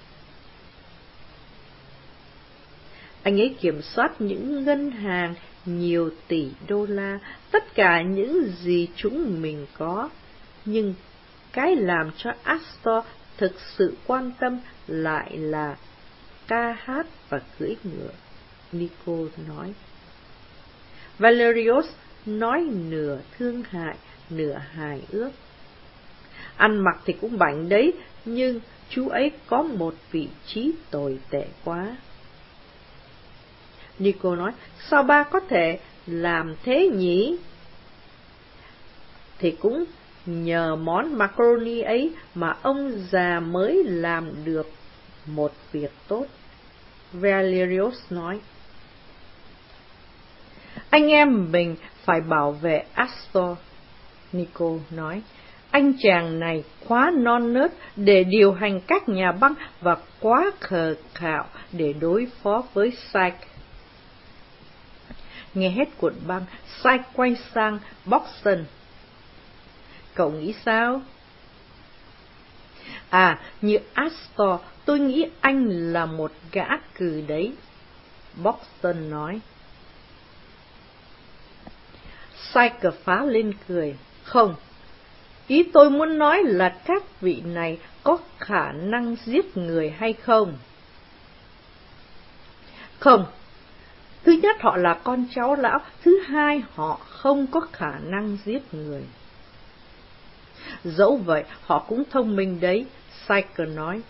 Anh ấy kiểm soát những ngân hàng nhiều tỷ đô la, tất cả những gì chúng mình có. Nhưng cái làm cho Astor thực sự quan tâm lại là ca hát và cưỡi ngựa, Nico nói. Valerius nói nửa thương hại, nửa hài ước. Ăn mặc thì cũng bảnh đấy, nhưng chú ấy có một vị trí tồi tệ quá. Nico nói, sao ba có thể làm thế nhỉ? Thì cũng nhờ món macaroni ấy mà ông già mới làm được một việc tốt. Valerius nói. Anh em mình phải bảo vệ Astor, Nico nói. Anh chàng này quá non nớt để điều hành các nhà băng và quá khờ khạo để đối phó với Syke. Nghe hết cuộn băng, Syke quay sang Boxton. Cậu nghĩ sao? À, như Astor, tôi nghĩ anh là một gã cừ đấy, Boxton nói. Syke phá lên cười. Không, ý tôi muốn nói là các vị này có khả năng giết người hay không? Không. Thứ nhất, họ là con cháu lão. Thứ hai, họ không có khả năng giết người. Dẫu vậy, họ cũng thông minh đấy, Syke nói.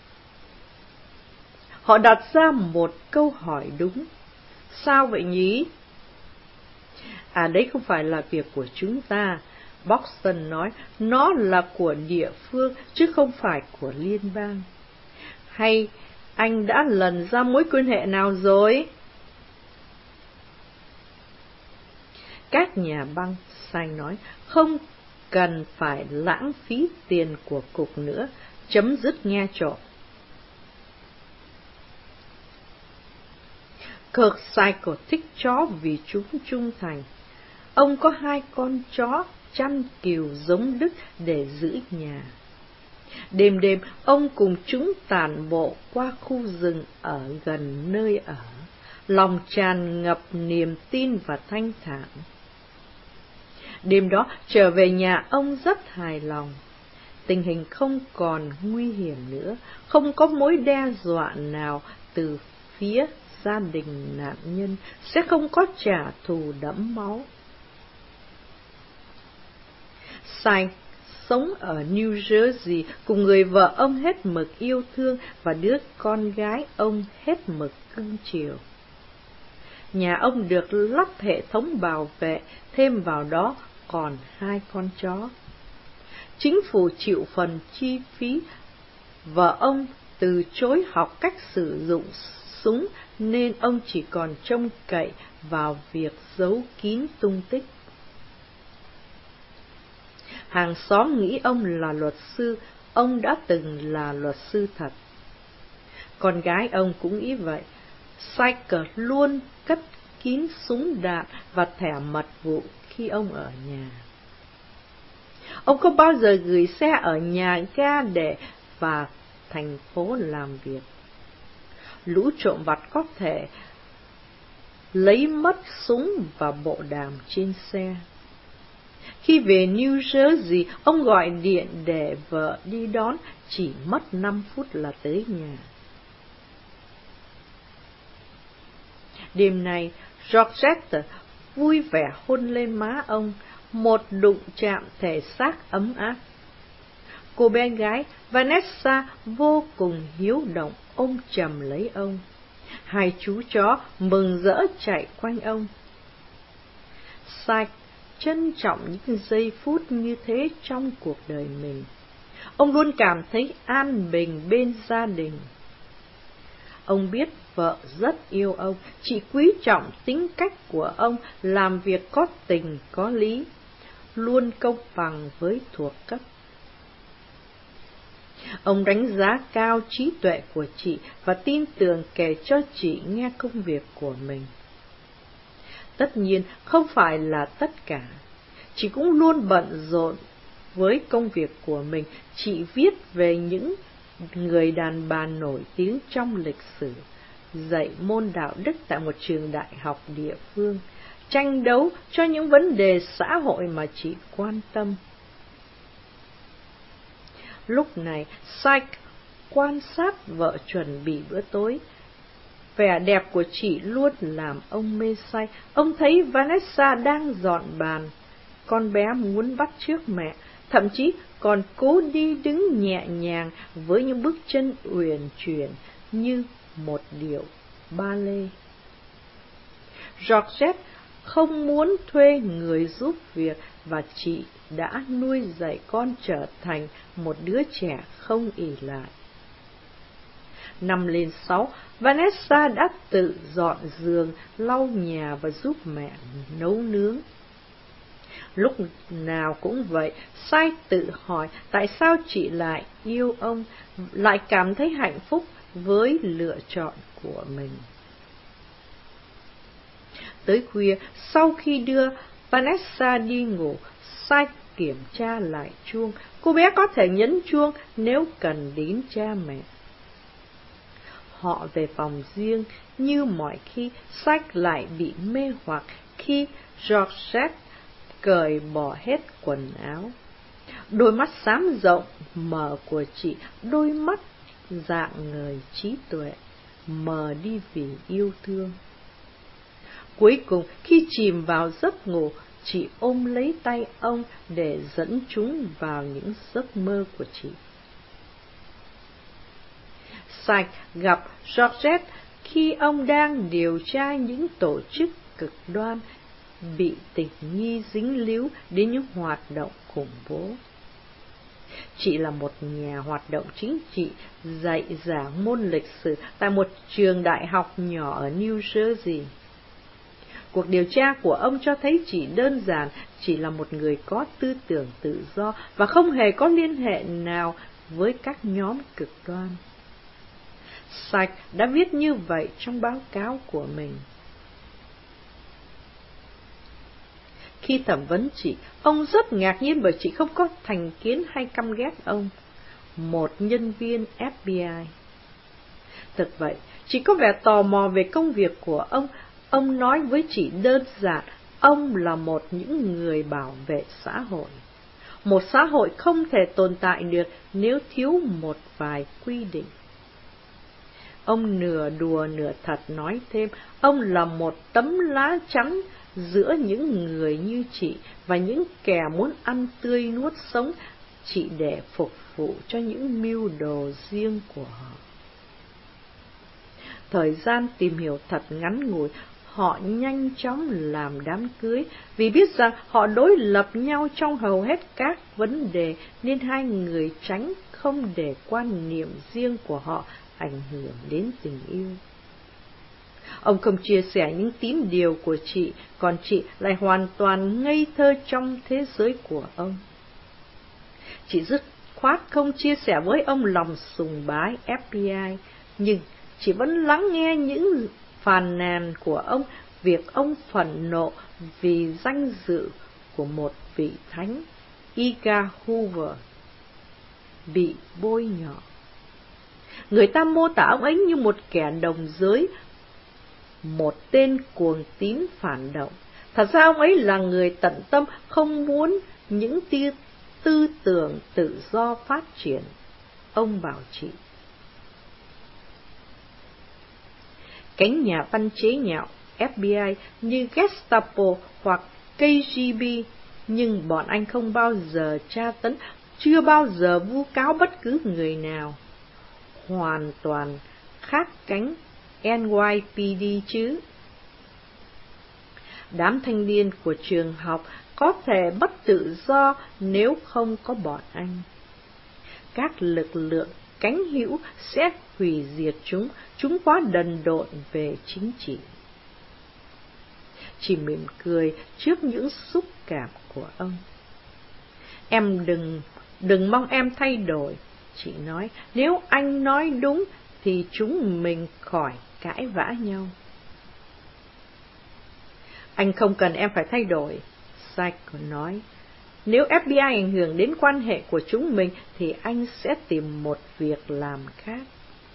Họ đặt ra một câu hỏi đúng. Sao vậy nhỉ? À, đấy không phải là việc của chúng ta, Boxton nói. Nó là của địa phương, chứ không phải của liên bang. Hay anh đã lần ra mối quan hệ nào rồi? Các nhà băng, Syke nói, không cần phải lãng phí tiền của cục nữa, chấm dứt nghe trộm. Kirk Cycle thích chó vì chúng trung thành. Ông có 2 con chó chăn cừu giống Đức để giữ nhà. Đêm đêm, ông cùng chúng tản bộ qua khu rừng ở gần nơi ở, lòng tràn ngập niềm tin và thanh thản. Đêm đó, trở về nhà ông rất hài lòng. Tình hình không còn nguy hiểm nữa, không có mối đe dọa nào từ phía gia đình nạn nhân, sẽ không có trả thù đẫm máu. Sykes sống ở New Jersey cùng người vợ ông hết mực yêu thương và đứa con gái ông hết mực cưng chiều. Nhà ông được lắp hệ thống bảo vệ, thêm vào đó còn 2 con chó. Chính phủ chịu phần chi phí. Vợ ông từ chối học cách sử dụng súng nên ông chỉ còn trông cậy vào việc giấu kín tung tích. Hàng xóm nghĩ ông là luật sư, ông đã từng là luật sư thật. Con gái ông cũng nghĩ vậy. Sykes luôn cất kín súng đạn và thẻ mật vụ khi ông ở nhà. Ông không bao giờ gửi xe ở nhà ga để vào thành phố làm việc. Lũ trộm vặt có thể lấy mất súng và bộ đàm trên xe. Khi về New Jersey, ông gọi điện để vợ đi đón, chỉ mất 5 phút là tới nhà. Đêm nay, Georgette vui vẻ hôn lên má ông, một đụng chạm thể xác ấm áp. Cô bé gái Vanessa vô cùng hiếu động ôm chầm lấy ông. 2 chú chó mừng rỡ chạy quanh ông. Sykes trân trọng những giây phút như thế trong cuộc đời mình. Ông luôn cảm thấy an bình bên gia đình. Ông biết vợ rất yêu ông, chị quý trọng tính cách của ông, làm việc có tình có lý, luôn công bằng với thuộc cấp. Ông đánh giá cao trí tuệ của chị và tin tưởng kể cho chị nghe công việc của mình. Tất nhiên không phải là tất cả. Chị cũng luôn bận rộn với công việc của mình. Chị viết về những người đàn bà nổi tiếng trong lịch sử, dạy môn đạo đức tại một trường đại học địa phương, tranh đấu cho những vấn đề xã hội mà chị quan tâm. Lúc này, Sykes quan sát vợ chuẩn bị bữa tối. Vẻ đẹp của chị luôn làm ông mê say. Ông thấy Vanessa đang dọn bàn. Con bé muốn bắt chước mẹ, thậm chí còn cố đi đứng nhẹ nhàng với những bước chân uyển chuyển như một điệu ballet. Georgette không muốn thuê người giúp việc và chị đã nuôi dạy con trở thành một đứa trẻ không ỷ lại. Năm lên 6, Vanessa đã tự dọn giường, lau nhà và giúp mẹ nấu nướng. Lúc nào cũng vậy, Sykes tự hỏi tại sao chị lại yêu ông, lại cảm thấy hạnh phúc với lựa chọn của mình. Tới khuya, sau khi đưa Vanessa đi ngủ, Sykes kiểm tra lại chuông. Cô bé có thể nhấn chuông nếu cần đến cha mẹ. Họ về phòng riêng, như mọi khi, Sykes lại bị mê hoặc khi Georgette cởi bỏ hết quần áo. Đôi mắt xám rộng, mở của chị, đôi mắt dạng người trí tuệ, mờ đi vì yêu thương. Cuối cùng, khi chìm vào giấc ngủ, chị ôm lấy tay ông để dẫn chúng vào những giấc mơ của chị. Sykes gặp Georgette khi ông đang điều tra những tổ chức cực đoan bị tình nghi dính líu đến những hoạt động khủng bố. Chị là một nhà hoạt động chính trị, dạy giảng môn lịch sử tại một trường đại học nhỏ ở New Jersey. Cuộc điều tra của ông cho thấy chị đơn giản chỉ là một người có tư tưởng tự do và không hề có liên hệ nào với các nhóm cực đoan. Sachs đã viết như vậy trong báo cáo của mình. Khi thẩm vấn chị, ông rất ngạc nhiên bởi chị không có thành kiến hay căm ghét ông, một nhân viên FBI. Thực vậy, chị có vẻ tò mò về công việc của ông. Ông nói với chị đơn giản, ông là một những người bảo vệ xã hội. Một xã hội không thể tồn tại được nếu thiếu một vài quy định. Ông nửa đùa nửa thật nói thêm, ông là một tấm lá chắn giữa những người như chị và những kẻ muốn ăn tươi nuốt sống chị để phục vụ cho những mưu đồ riêng của họ. Thời gian tìm hiểu thật ngắn ngủi, họ nhanh chóng làm đám cưới, vì biết rằng họ đối lập nhau trong hầu hết các vấn đề, nên hai người tránh không để quan niệm riêng của họ ảnh hưởng đến tình yêu. Ông không chia sẻ những tín điều của chị, còn chị lại hoàn toàn ngây thơ trong thế giới của ông. Chị dứt khoát không chia sẻ với ông lòng sùng bái FBI, nhưng chị vẫn lắng nghe những phàn nàn của ông, việc ông phẫn nộ vì danh dự của một vị thánh, Edgar Hoover, bị bôi nhọ. Người ta mô tả ông ấy như một kẻ đồng giới, một tên cuồng tín phản động. Thật ra ông ấy là người tận tâm, không muốn những tư tưởng tự do phát triển. Ông bảo chị. Cánh nhà văn chế nhạo FBI như Gestapo hoặc KGB, nhưng bọn anh không bao giờ tra tấn, chưa bao giờ vu cáo bất cứ người nào. Hoàn toàn khác cánh NYPD chứ. Đám thanh niên của trường học có thể bất tự do nếu không có bọn anh. Các lực lượng cánh hữu sẽ hủy diệt chúng quá đần độn về chính trị. Chỉ mỉm cười trước những xúc cảm của ông. Em đừng mong em thay đổi, chị nói. Nếu anh nói đúng thì chúng mình khỏi cãi vã nhau. Anh không cần em phải thay đổi, Sachs nói. Nếu FBI ảnh hưởng đến quan hệ của chúng mình thì anh sẽ tìm một việc làm khác.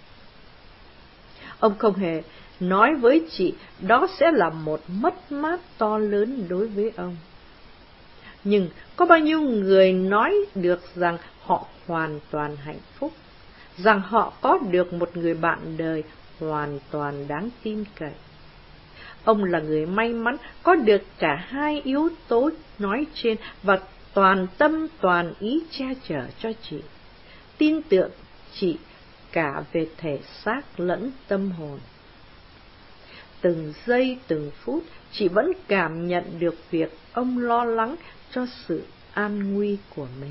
Ông không hề nói với chị đó sẽ là một mất mát to lớn đối với ông. Nhưng có bao nhiêu người nói được rằng họ hoàn toàn hạnh phúc, rằng họ có được một người bạn đời hoàn toàn đáng tin cậy. Ông là người may mắn có được cả hai yếu tố nói trên và toàn tâm toàn ý che chở cho chị, tin tưởng chị cả về thể xác lẫn tâm hồn. Từng giây từng phút chị vẫn cảm nhận được việc ông lo lắng cho sự an nguy của mình.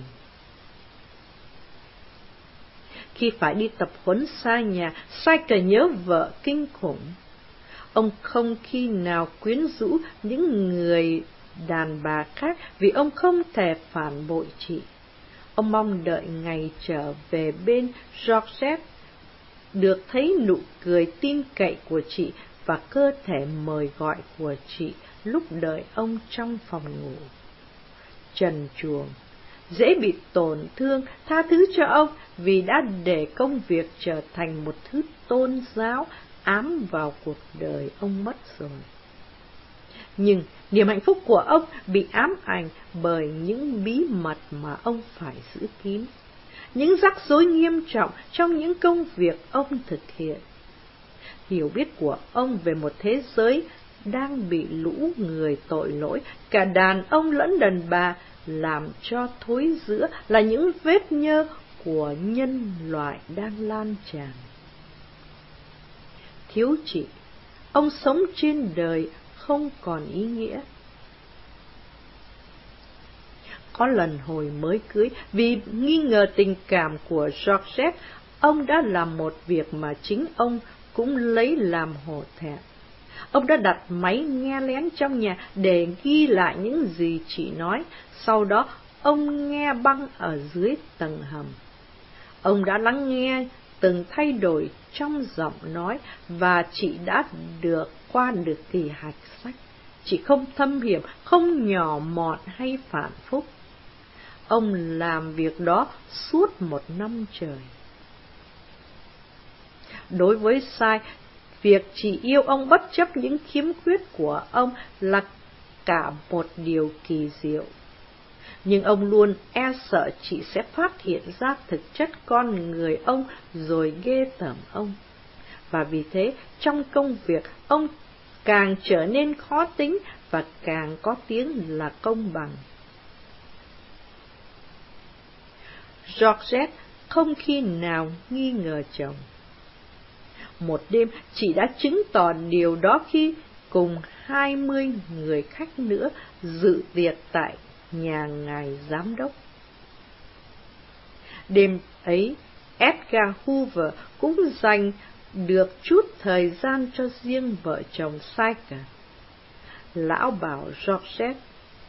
Khi phải đi tập huấn xa nhà, Sachs nhớ vợ kinh khủng. Ông không khi nào quyến rũ những người đàn bà khác vì ông không thể phản bội chị. Ông mong đợi ngày trở về bên Georgette, được thấy nụ cười tin cậy của chị và cơ thể mời gọi của chị lúc đợi ông trong phòng ngủ. Trần truồng, dễ bị tổn thương, tha thứ cho ông vì đã để công việc trở thành một thứ tôn giáo ám vào cuộc đời ông mất rồi. Nhưng niềm hạnh phúc của ông bị ám ảnh bởi những bí mật mà ông phải giữ kín, những rắc rối nghiêm trọng trong những công việc ông thực hiện. Hiểu biết của ông về một thế giới đang bị lũ người tội lỗi, cả đàn ông lẫn đàn bà, làm cho thối rữa là những vết nhơ của nhân loại đang lan tràn. Thiếu chị, ông sống trên đời không còn ý nghĩa. Có lần hồi mới cưới, vì nghi ngờ tình cảm của Georgette, ông đã làm một việc mà chính ông cũng lấy làm hổ thẹn. Ông đã đặt máy nghe lén trong nhà để ghi lại những gì chị nói, sau đó ông nghe băng ở dưới tầng hầm. Ông đã lắng nghe từng thay đổi trong giọng nói, và chị đã qua được kỳ hạch sách. Chị không thâm hiểm, không nhỏ mọn hay phản phúc. Ông làm việc đó suốt 1 năm trời. Đối với Sai, việc chị yêu ông bất chấp những khiếm khuyết của ông là cả một điều kỳ diệu. Nhưng ông luôn e sợ chị sẽ phát hiện ra thực chất con người ông rồi ghê tởm ông. Và vì thế, trong công việc, ông càng trở nên khó tính và càng có tiếng là công bằng. Georgette không khi nào nghi ngờ chồng. Một đêm, chị đã chứng tỏ điều đó khi cùng 20 người khách nữa dự tiệc tại nhà ngài giám đốc. Đêm ấy, Edgar Hoover cũng dành được chút thời gian cho riêng vợ chồng Syker. Lão bảo Georgette: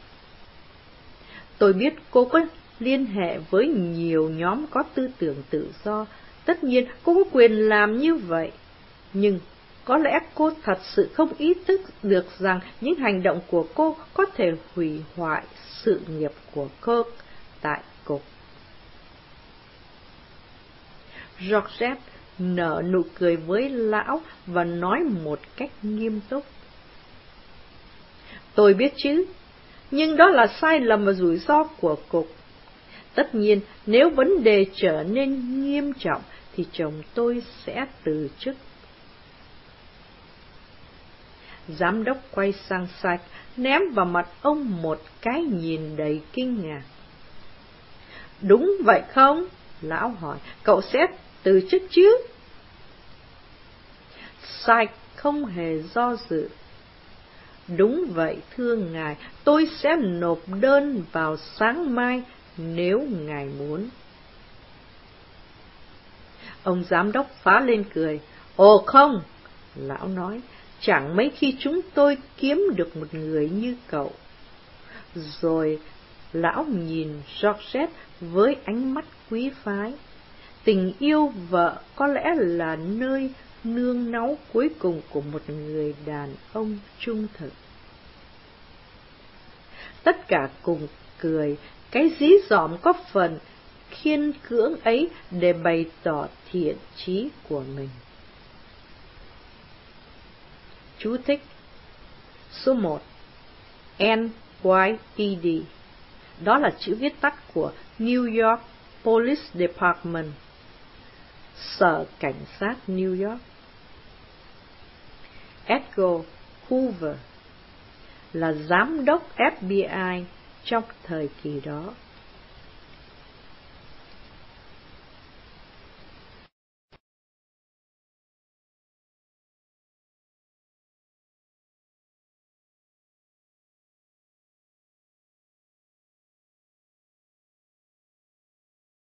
"Tôi biết cô có liên hệ với nhiều nhóm có tư tưởng tự do. Tất nhiên cô có quyền làm như vậy. Nhưng có lẽ cô thật sự không ý thức được rằng những hành động của cô có thể hủy hoại sự nghiệp của cô tại cục." Georgette nở nụ cười với lão và nói một cách nghiêm túc: "Tôi biết chứ, nhưng đó là sai lầm và rủi ro của cục. Tất nhiên, nếu vấn đề trở nên nghiêm trọng thì chồng tôi sẽ từ chức." Giám đốc quay sang Sykes, ném vào mặt ông một cái nhìn đầy kinh ngạc. "Đúng vậy không?" Lão hỏi. "Cậu sẽ từ chức chứ?" Sykes không hề do dự. "Đúng vậy, thưa ngài, tôi sẽ nộp đơn vào sáng mai nếu ngài muốn." Ông giám đốc phá lên cười. "Ồ không," lão nói, "chẳng mấy khi chúng tôi kiếm được một người như cậu." Rồi lão nhìn Georgette với ánh mắt quý phái. Tình yêu vợ có lẽ là nơi nương náu cuối cùng của một người đàn ông trung thực. Tất cả cùng cười, cái dí dỏm có phần khiên cưỡng ấy để bày tỏ thiện chí của mình. Chú thích: Số 1. NYPD. Đó là chữ viết tắt của New York Police Department, Sở Cảnh sát New York. Edgar Hoover là giám đốc FBI trong thời kỳ đó.